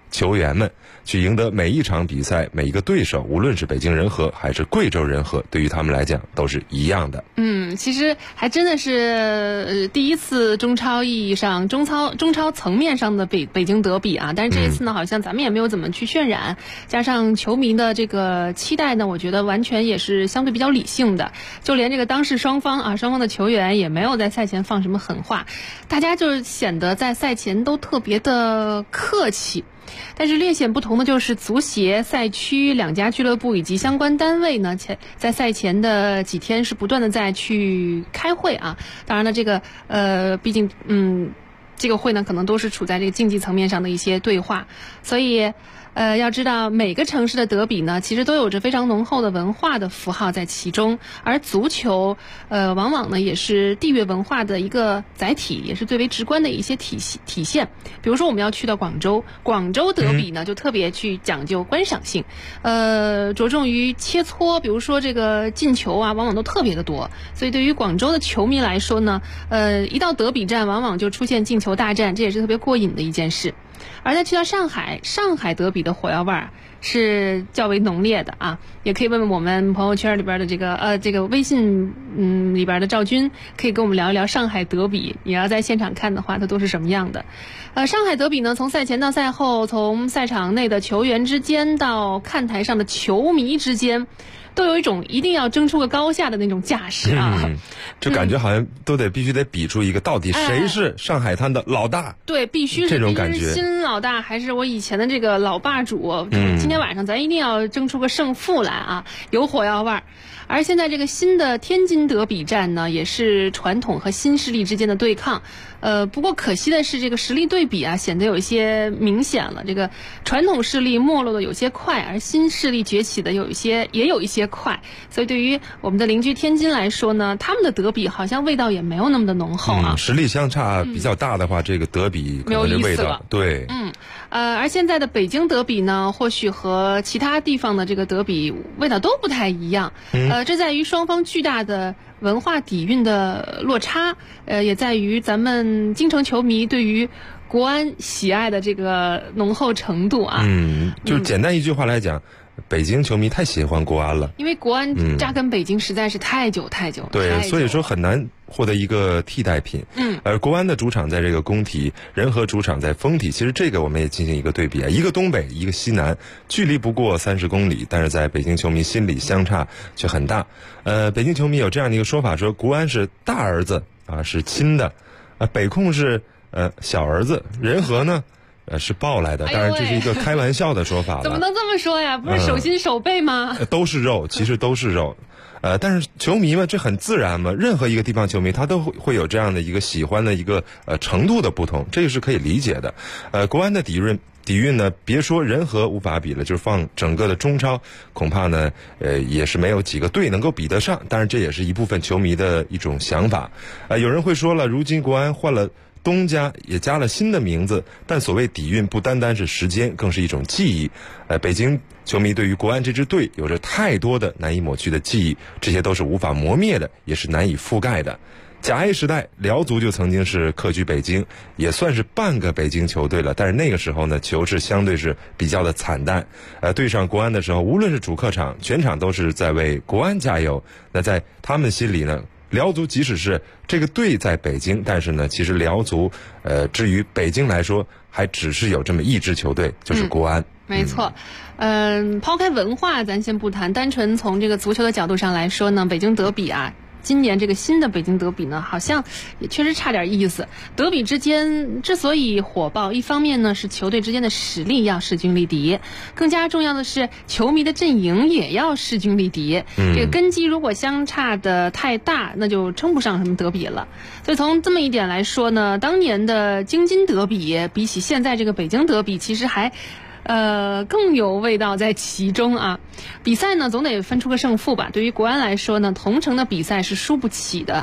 球员们，去赢得每一场比赛，每一个对手，无论是北京人和还是贵州人和，对于他们来讲都是一样的。 其实还真的是第一次中超意义上中超层面上的北京德比啊，但是这一次呢，好像咱们也没有怎么去渲染，加上球迷的这个期待呢，我觉得完全也是相对比较理性的，就连这个当事双方的球员也没有在赛前放什么狠话，大家就显得在赛前都特别的客气。但是略显不同的就是足协、赛区两家俱乐部以及相关单位呢，在赛前的几天是不断的在去开会啊。当然了，这个毕竟这个会呢可能都是处在这个竞技层面上的一些对话，所以要知道每个城市的德比呢，其实都有着非常浓厚的文化的符号在其中，而足球往往呢也是地域文化的一个载体，也是最为直观的一些体现。比如说我们要去到广州德比呢就特别去讲究观赏性，着重于切磋，比如说这个进球啊，往往都特别的多，所以对于广州的球迷来说呢，一到德比战往往就出现进球大战，这也是特别过瘾的一件事。而再去到上海德比的火药味儿是较为浓烈的啊，也可以问问我们朋友圈里边的这个微信里边的赵军，可以跟我们聊一聊上海德比，你要在现场看的话它都是什么样的。上海德比呢，从赛前到赛后，从赛场内的球员之间到看台上的球迷之间，都有一种一定要争出个高下的那种架势啊， 就感觉好像必须得比出一个到底谁是上海滩的老大， 对，必须是这种感觉， 新老大还是我以前的这个老霸主，今天晚上咱一定要争出个胜负来啊，有火药味儿。而现在这个新的天津德比战呢，也是传统和新势力之间的对抗。不过可惜的是，这个实力对比啊，显得有一些明显了。这个传统势力没落的有些快，而新势力崛起的也有一些快。所以对于我们的邻居天津来说呢，他们的德比好像味道也没有那么的浓厚啊。 实力相差比较大的话，这个德比可能这味道对。 而现在的北京德比呢，或许和其他地方的这个德比味道都不太一样。这在于双方巨大的文化底蕴的落差，也在于咱们京城球迷对于国安喜爱的这个浓厚程度啊。 就是简单一句话来讲，北京球迷太喜欢国安了， 因为国安扎根北京实在是太久了。 对，所以说很难获得一个替代品。而国安的主场在这个工体，人和主场在丰体，其实这个我们也进行一个对比啊，一个东北，一个西南，距离不过30公里，但是在北京球迷心里相差却很大。北京球迷有这样的一个说法，说国安是大儿子啊，是亲的，北控是小儿子，人和呢是抱来的，当然这是一个开玩笑的说法了。 怎么能这么说呀？不是手心手背吗？ 都是肉，其实都是肉。但是球迷嘛，这很自然嘛，任何一个地方球迷他都会有这样的一个喜欢的一个程度的不同，这个是可以理解的。国安的底蕴呢，别说人和无法比了，就是放整个的中超，恐怕呢也是没有几个队能够比得上。当然这也是一部分球迷的一种想法。有人会说了，如今国安换了东家，也加了新的名字，但所谓底蕴不单单是时间，更是一种记忆。北京球迷对于国安这支队有着太多的难以抹去的记忆，这些都是无法磨灭的，也是难以覆盖的。甲 A 时代，辽足就曾经是客居北京，也算是半个北京球队了。但是那个时候呢，球质相对是比较的惨淡。对上国安的时候，无论是主客场，全场都是在为国安加油。那在他们心里呢，辽足即使是这个队在北京，但是呢，其实辽足至于北京来说，还只是有这么一支球队，就是国安。 没错，抛开文化咱先不谈，单纯从这个足球的角度上来说呢，北京德比啊，今年这个新的北京德比呢，好像也确实差点意思。德比之间之所以火爆，一方面呢是球队之间的实力要势均力敌，更加重要的是球迷的阵营也要势均力敌。这个根基如果相差的太大，那就称不上什么德比了。所以从这么一点来说呢，当年的京津德比比起现在这个北京德比，其实还更有味道在其中啊。比赛呢总得分出个胜负吧。对于国安来说呢，同城的比赛是输不起的。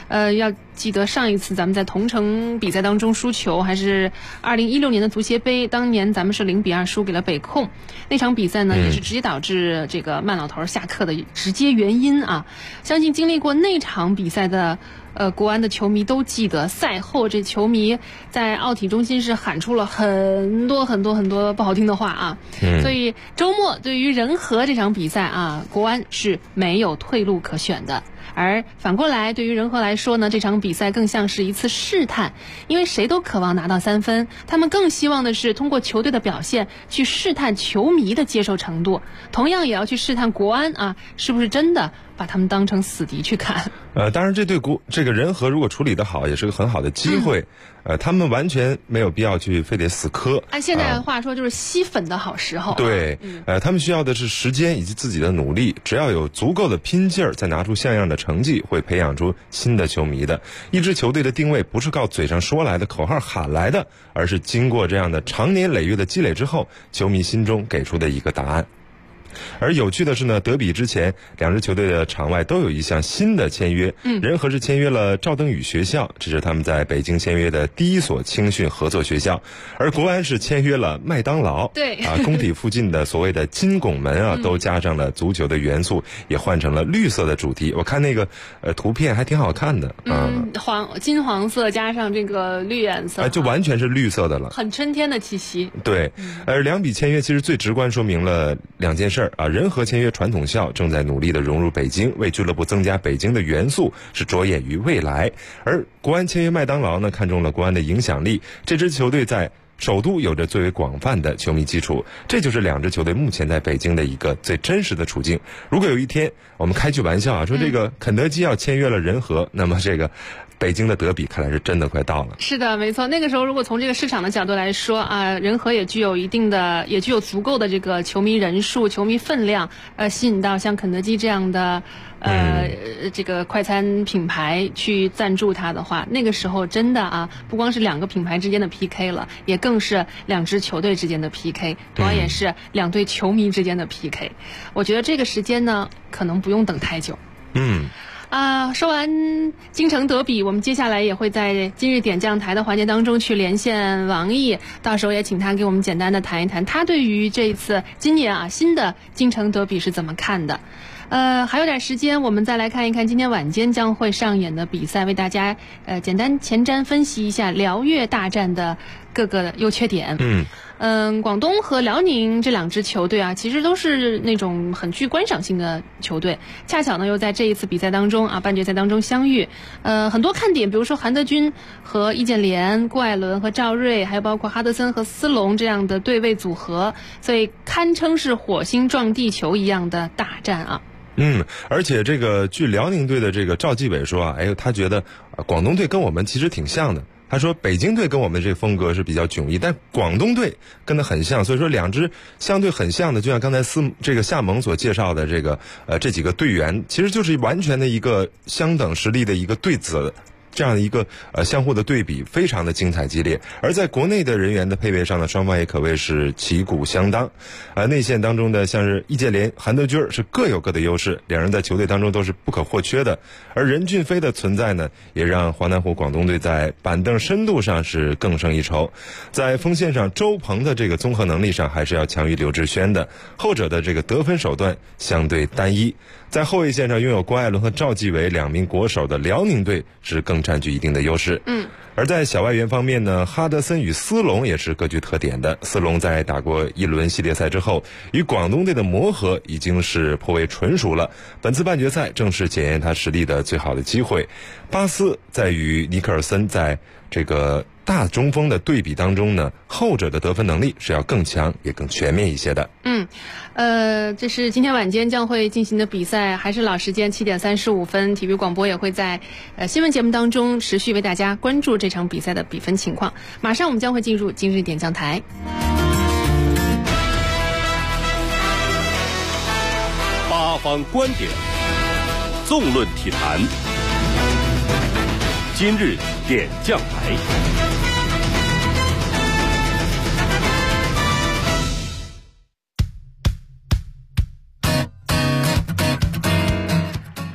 要记得上一次咱们在同城比赛当中输球，还是2016年的足协杯，当年咱们是0-2输给了北控。那场比赛呢，也是直接导致这个慢老头下课的直接原因啊。相信经历过那场比赛的国安的球迷都记得，赛后这球迷在奥体中心是喊出了很多不好听的话啊。所以周末对于仁和这场比赛啊，国安是没有退路可选的。而反过来，对于仁和来说呢，这场比赛更像是一次试探，因为谁都渴望拿到3分，他们更希望的是通过球队的表现去试探球迷的接受程度，同样也要去试探国安啊，是不是真的把他们当成死敌去看。 当然这对这个仁和如果处理得好，也是个很好的机会。他们完全没有必要去非得死磕。 按现在的话说，就是吸粉的好时候。 对，他们需要的是时间以及自己的努力，只要有足够的拼劲儿，再拿出像样的成绩，会培养出新的球迷的。一支球队的定位不是靠嘴上说来的口号喊来的，而是经过这样的长年累月的积累之后，球迷心中给出的一个答案。而有趣的是呢，德比之前两支球队的场外都有一项新的签约。仁和是签约了赵登禹学校，这是他们在北京签约的第一所青训合作学校。而国安是签约了麦当劳， 对工体附近的所谓的金拱门啊，都加上了足球的元素，也换成了绿色的主题。我看那个图片还挺好看的， 金黄色加上这个绿颜色， 就完全是绿色的了， 很春天的气息。 对，而两笔签约其实最直观说明了两件事啊，仁和签约传统校，正在努力的融入北京，为俱乐部增加北京的元素，是着眼于未来。而国安签约麦当劳呢，看中了国安的影响力，这支球队在首都有着最为广泛的球迷基础，这就是两支球队目前在北京的一个最真实的处境。如果有一天我们开句玩笑啊，说这个肯德基要签约了仁和，那么这个北京的德比看来是真的快到了。 是的，没错。那个时候如果从这个市场的角度来说啊，仁和也具有足够的这个球迷人数、球迷分量，吸引到像肯德基这样的这个快餐品牌去赞助它的话，那个时候真的啊，不光是两个品牌之间的 PK 了，也更是两支球队之间的 PK， 同样也是两队球迷之间的 PK。我觉得这个时间呢，可能不用等太久。说完京城德比，我们接下来也会在今日点将台的环节当中去连线王毅，到时候也请他给我们简单的谈一谈他对于这一次今年啊新的京城德比是怎么看的。还有点时间，我们再来看一看今天晚间将会上演的比赛，为大家简单前瞻分析一下辽粤大战的各个优缺点。广东和辽宁这两支球队啊，其实都是那种很具观赏性的球队，恰巧呢又在这一次比赛当中啊，半决赛当中相遇。很多看点，比如说韩德君和易建联、郭艾伦和赵睿，还有包括哈德森和斯隆这样的对位组合，所以堪称是火星撞地球一样的大战啊。 而且这个据辽宁队的这个赵继伟说啊，他觉得广东队跟我们其实挺像的。他说北京队跟我们这个风格是比较迥异，但广东队跟他很像，所以说两支相对很像的，就像刚才这个夏萌所介绍的这几个队员，其实就是完全的一个相等实力的一个对子。这样一个相互的对比非常的精彩激烈。而在国内的人员的配备上呢，双方也可谓是旗鼓相当。内线当中的像是易建联、韩德君是各有各的优势，两人在球队当中都是不可或缺的。而任骏飞的存在呢，也让华南湖广东队在板凳深度上是更胜一筹。在锋线上，周鹏的这个综合能力上还是要强于刘志轩的，后者的这个得分手段相对单一。在后卫线上拥有郭艾伦和赵继伟两名国手的辽宁队是更占据一定的优势。而在小外援方面呢，哈德森与斯隆也是各具特点的。斯隆在打过一轮系列赛之后，与广东队的磨合已经是颇为纯熟了。本次半决赛正是检验他实力的最好的机会。巴斯在与尼克尔森在这个大中锋的对比当中呢，后者的得分能力是要更强也更全面一些的。 这是今天晚间将会进行的比赛，还是老时间7点35分，体育广播也会在新闻节目当中持续为大家关注这场比赛的比分情况。马上我们将会进入今日点将台， 八方观点，纵论体坛，今日点将台。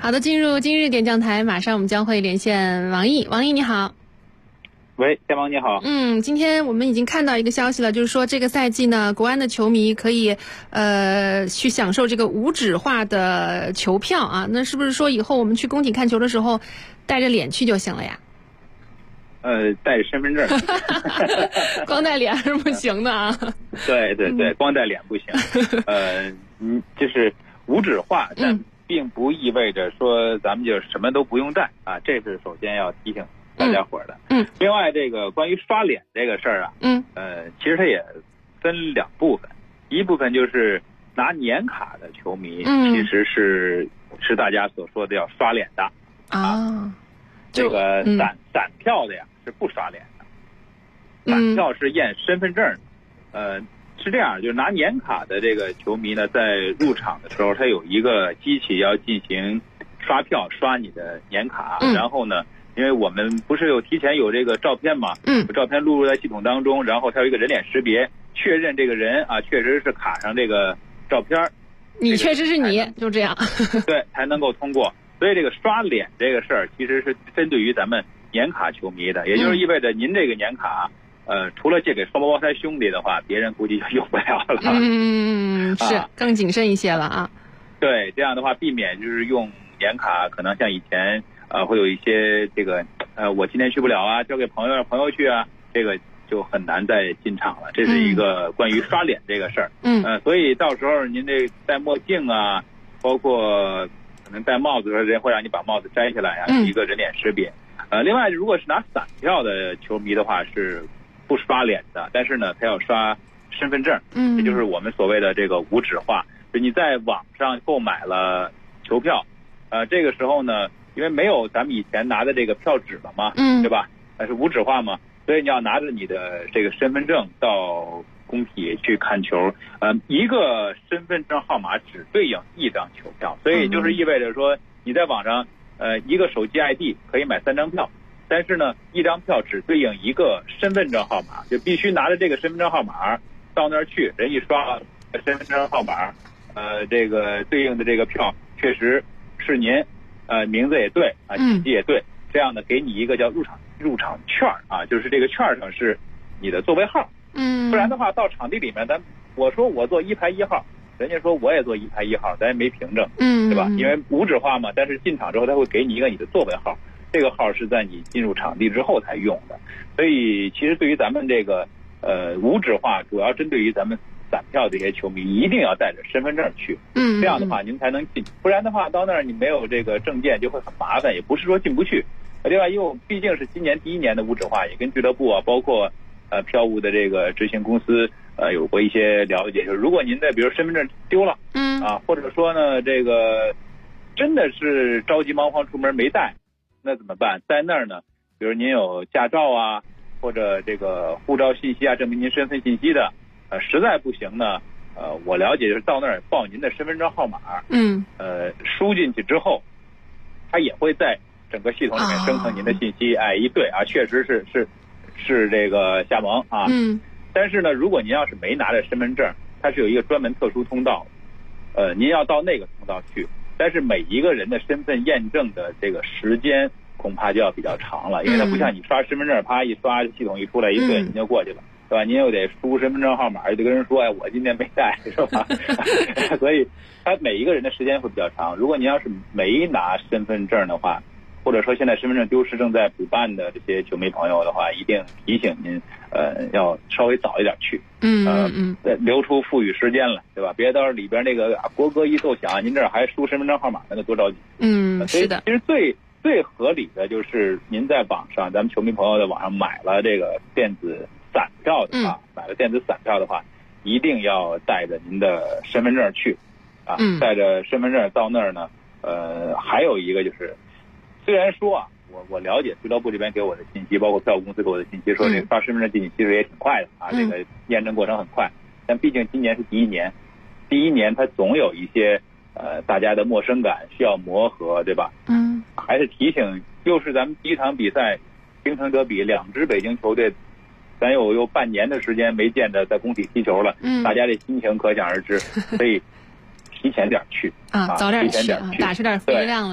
好的，进入今日点将台，马上我们将会连线王毅。王毅你好。 喂，天王你好。 今天我们已经看到一个消息了，就是说这个赛季呢，国安的球迷可以去享受这个无纸化的球票啊。那是不是说以后我们去工体看球的时候带着脸去就行了呀？ 带着身份证。 光带脸是不行的啊。 对对对，光带脸不行。就是无纸化，但并不意味着说咱们就什么都不用带啊，这是首先要提醒大家伙的。另外这个关于刷脸这个事儿啊，其实它也分两部分，一部分就是拿年卡的球迷，其实是大家所说的要刷脸的啊。这个散票的呀是不刷脸的，散票是验身份证。是这样，就是拿年卡的这个球迷呢，在入场的时候，他有一个机器要进行刷票，刷你的年卡，然后呢，因为我们不是提前有这个照片嘛，照片录入在系统当中，然后它有一个人脸识别，确认这个人啊确实是卡上这个照片， 你确实是你，就这样， 对，才能够通过。所以这个刷脸这个事儿，其实是针对于咱们年卡球迷的，也就是意味着您这个年卡。除了借给双胞胎兄弟的话，别人估计就用不了了。 是更谨慎一些了啊。 对，这样的话避免就是用年卡，可能像以前会有一些这个我今天去不了啊，交给朋友让朋友去啊，这个就很难再进场了。这是一个关于刷脸这个事儿。所以到时候您这戴墨镜啊，包括可能戴帽子的时候，人会让你把帽子摘下来啊，一个人脸识别。另外如果是拿散票的球迷的话是不刷脸的，但是呢他要刷身份证，也就是我们所谓的这个无纸化。就你在网上购买了球票，这个时候呢，因为没有咱们以前拿的这个票纸了嘛，对吧？是无纸化嘛，所以你要拿着你的这个身份证到工体去看球，一个身份证号码只对应一张球票，所以就是意味着说你在网上一个手机 ID 可以买3张票。但是呢，一张票只对应一个身份证号码，就必须拿着这个身份证号码到那儿去，人一刷身份证号码，这个对应的这个票确实是您，名字也对啊，信息也对，这样呢给你一个叫入场券啊，就是这个券上是你的座位号，不然的话到场地里面，我说我坐1排1号，人家说我也坐1排1号，咱也没凭证，对吧？因为无纸化嘛，但是进场之后他会给你一个你的座位号。这个号是在你进入场地之后才用的，所以其实对于咱们这个无纸化，主要针对于咱们散票这些球迷，一定要带着身份证去，这样的话您才能进，不然的话到那儿你没有这个证件就会很麻烦，也不是说进不去。另外，因为我们毕竟是今年第1年的无纸化，也跟俱乐部啊，包括票务的这个执行公司有过一些了解，就是如果您的比如身份证丢了，或者说呢这个真的是着急忙慌出门没带。那怎么办？在那儿呢，比如您有驾照啊，或者这个护照信息啊，证明您身份信息的，实在不行呢，我了解就是到那儿报您的身份证号码，输进去之后，它也会在整个系统里面生成您的信息，一对啊，确实是这个夏萌啊，但是呢，如果您要是没拿着身份证，它是有一个专门特殊通道，您要到那个通道去。但是每一个人的身份验证的这个时间恐怕就要比较长了，因为它不像你刷身份证，啪一刷系统一出来一对您就过去了，对吧？您又得输身份证号码，又得跟人说，我今天没带，是吧？所以它每一个人的时间会比较长。如果您要是没拿身份证的话，或者说现在身份证丢失正在补办的这些球迷朋友的话，一定提醒您，要稍微早一点去，留出富裕时间了，对吧？别到时候里边那个国歌一奏响，您这儿还输身份证号码，那多着急。 是的。 其实最合理的就是您在网上，咱们球迷朋友在网上买了这个电子散票的话，买了电子散票的话，一定要带着您的身份证去，带着身份证到那儿呢。还有一个就是。虽然说啊，我了解俱乐部这边给我的信息，包括票务公司给我的信息，说这个刷身份证进去其实也挺快的啊，这个验证过程很快。但毕竟今年是第1年，第1年它总有一些大家的陌生感需要磨合，对吧？还是提醒，又是咱们第1场比赛，京城德比，2支北京球队，咱有半年的时间没见着在工体踢球了，大家这心情可想而知，所以提前点去早点去，打出点肥量来。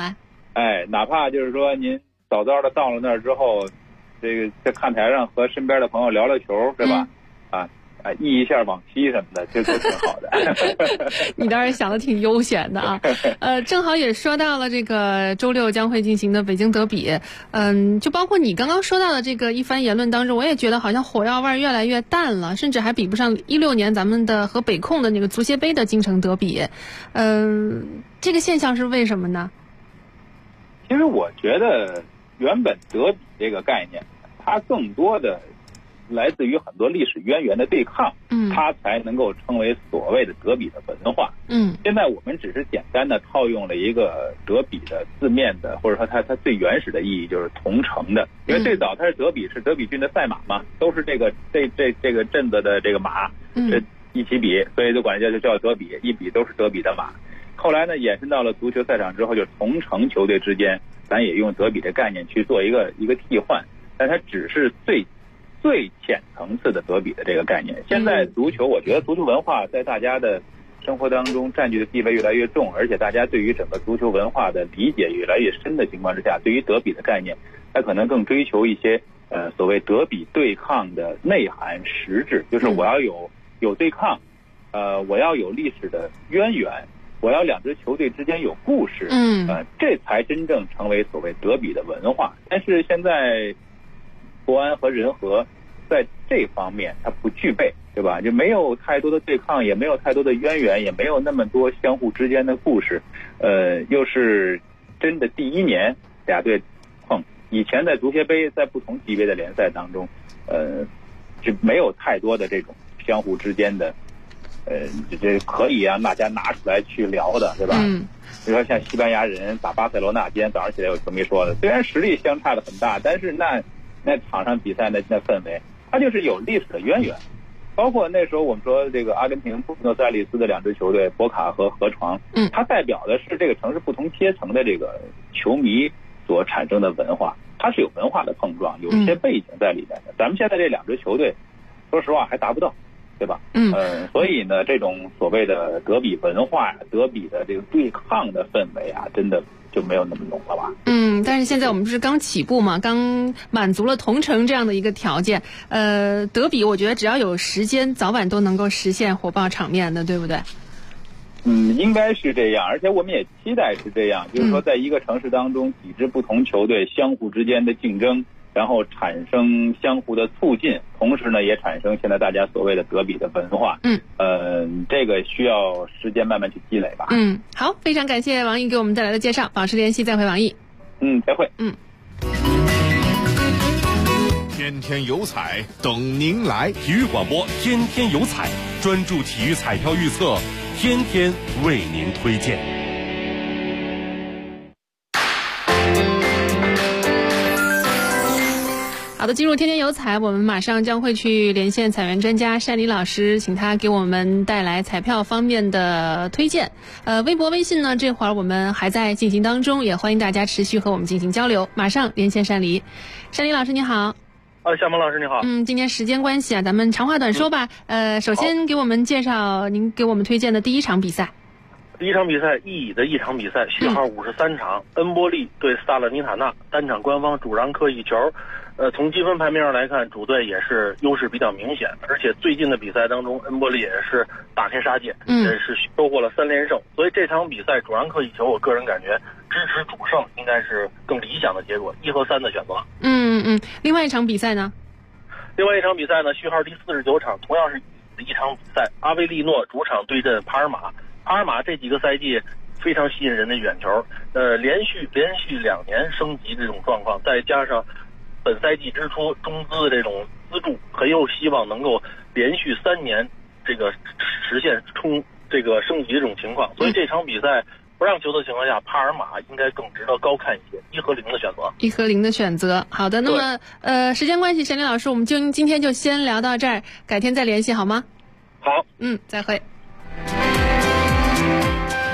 哪怕就是说您早早的到了那儿之后，这个在看台上和身边的朋友聊聊球，对吧？忆一下往期什么的，这都挺好的。 你倒是想的挺悠闲的啊。正好也说到了这个周六将会进行的北京德比，就包括你刚刚说到的这个一番言论当中，我也觉得好像火药味越来越淡了，甚至还比不上16年咱们的和北控的那个足协杯的京城德比。这个现象是为什么呢？ 其实我觉得原本德比这个概念，它更多的来自于很多历史渊源的对抗，它才能够称为所谓的德比的文化。现在我们只是简单的套用了一个德比的字面的，或者说它最原始的意义就是同城的，因为最早它是德比郡的赛马嘛，都是这个镇子的这个马，这一起比，所以就管这叫德比，一比都是德比的马。后来呢，衍生到了足球赛场之后，就是同城球队之间，咱也用德比的概念去做一个替换，但它只是最浅层次的德比的这个概念。现在足球，我觉得足球文化在大家的生活当中占据的地位越来越重，而且大家对于整个足球文化的理解越来越深的情况之下，对于德比的概念，它可能更追求一些所谓德比对抗的内涵实质，就是我要有对抗，我要有历史的渊源，我要两支球队之间有故事，这才真正成为所谓德比的文化。但是现在国安和人和在这方面它不具备，对吧？就没有太多的对抗，也没有太多的渊源，也没有那么多相互之间的故事。又是真的第一年俩队碰，以前在足协杯在不同级别的联赛当中，就没有太多的这种相互之间的这可以让大家拿出来去聊的，对吧？比如说像西班牙人打巴塞罗那，今天早上起来有球迷说的，虽然实力相差的很大，但是那场上比赛那氛围，它就是有历史的渊源。包括那时候我们说这个阿根廷布宜诺斯艾利斯的两支球队博卡和河床，它代表的是这个城市不同阶层的这个球迷所产生的文化，它是有文化的碰撞，有一些背景在里面的。咱们现在这两支球队，说实话还达不到，对吧？所以呢，这种所谓的德比文化、德比的这个对抗的氛围啊，真的就没有那么浓了吧？ 但是现在我们不是刚起步嘛，刚满足了同城这样的一个条件，德比我觉得只要有时间，早晚都能够实现火爆场面的，对不对？ 应该是这样，而且我们也期待是这样，就是说在一个城市当中，几支不同球队相互之间的竞争，然后产生相互的促进，同时呢也产生现在大家所谓的德比的文化。这个需要时间慢慢去积累吧。 好，非常感谢王毅给我们带来的介绍，保持联系，再会王毅。 再会。 天天有彩等您来， 体育广播天天有彩，专注体育彩票预测，天天为您推荐。 好的，进入天天有彩，我们马上将会去连线彩员专家单黎老师，请他给我们带来彩票方面的推荐。微博、微信呢，这会儿我们还在进行当中，也欢迎大家持续和我们进行交流。马上连线单黎。单黎老师你好。 夏萌老师你好。 今天时间关系啊，咱们长话短说吧。首先给我们介绍您给我们推荐的第一场比赛。 第一场比赛，意乙的一场比赛，序号53场，恩波利对萨勒尼塔纳，单场官方主让客一球。从积分排名上来看，主队也是优势比较明显，而且最近的比赛当中，恩波利也是大开杀戒，也是收获了3连胜。所以这场比赛主让客一球，我个人感觉支持主胜应该是更理想的结果，1和3的选择。 另外一场比赛呢？ 另外一场比赛呢，序号第49场，同样是一场比赛，阿维利诺主场对阵帕尔马。帕尔马这几个赛季非常吸引人的眼球，连续2年升级这种状况，再加上本赛季之初中资的这种资助，很有希望能够连续3年这个实现这个升级这种情况。所以这场比赛不让球的情况下，帕尔马应该更值得高看一些，1和0的选择。 1和0的选择。好的，那么时间关系，单黎老师，我们今天就先聊到这儿，改天再联系好吗？ 好， 再会。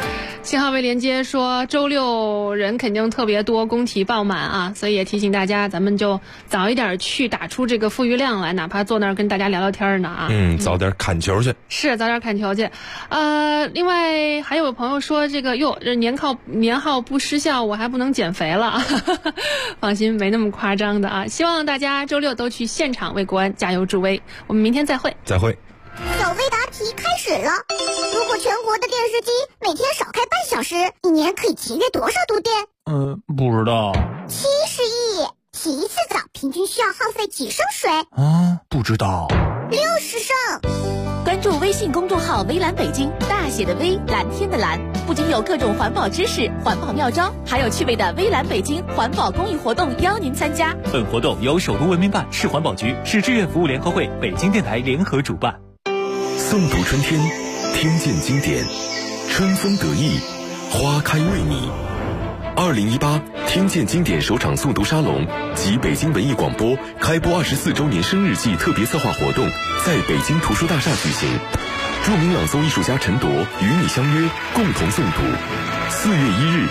信号微连接说周六人肯定特别多，工体爆满啊，所以也提醒大家，咱们就早一点去打出这个富余量来，哪怕坐那儿跟大家聊聊天呢啊。 早点砍球去。 是，早点砍球去。另外还有朋友说这个这年号不失效，我还不能减肥了。放心，没那么夸张的啊。希望大家周六都去现场为国安加油助威。我们明天再会。 再会。 小微答题开始了。如果全国的电视机每天少开半小时，一年可以节约多少度电？ 不知道。 70亿。洗一次澡平均需要耗费几升水？ 不知道。 60升。 关注微信公众号“微蓝北京”，大写的微，蓝天的蓝，不仅有各种环保知识、环保妙招，还有趣味的微蓝北京环保公益活动邀您参加。 本活动由首都文明办、市环保局、市志愿服务联合会、北京电台联合主办。 诵读春天，听见经典，春风得意，花开为你。2018听见经典首场诵读沙龙及北京文艺广播开播24周年生日季特别策划活动在北京图书大厦举行，著名朗诵艺术家陈铎与你相约，共同诵读。4月1日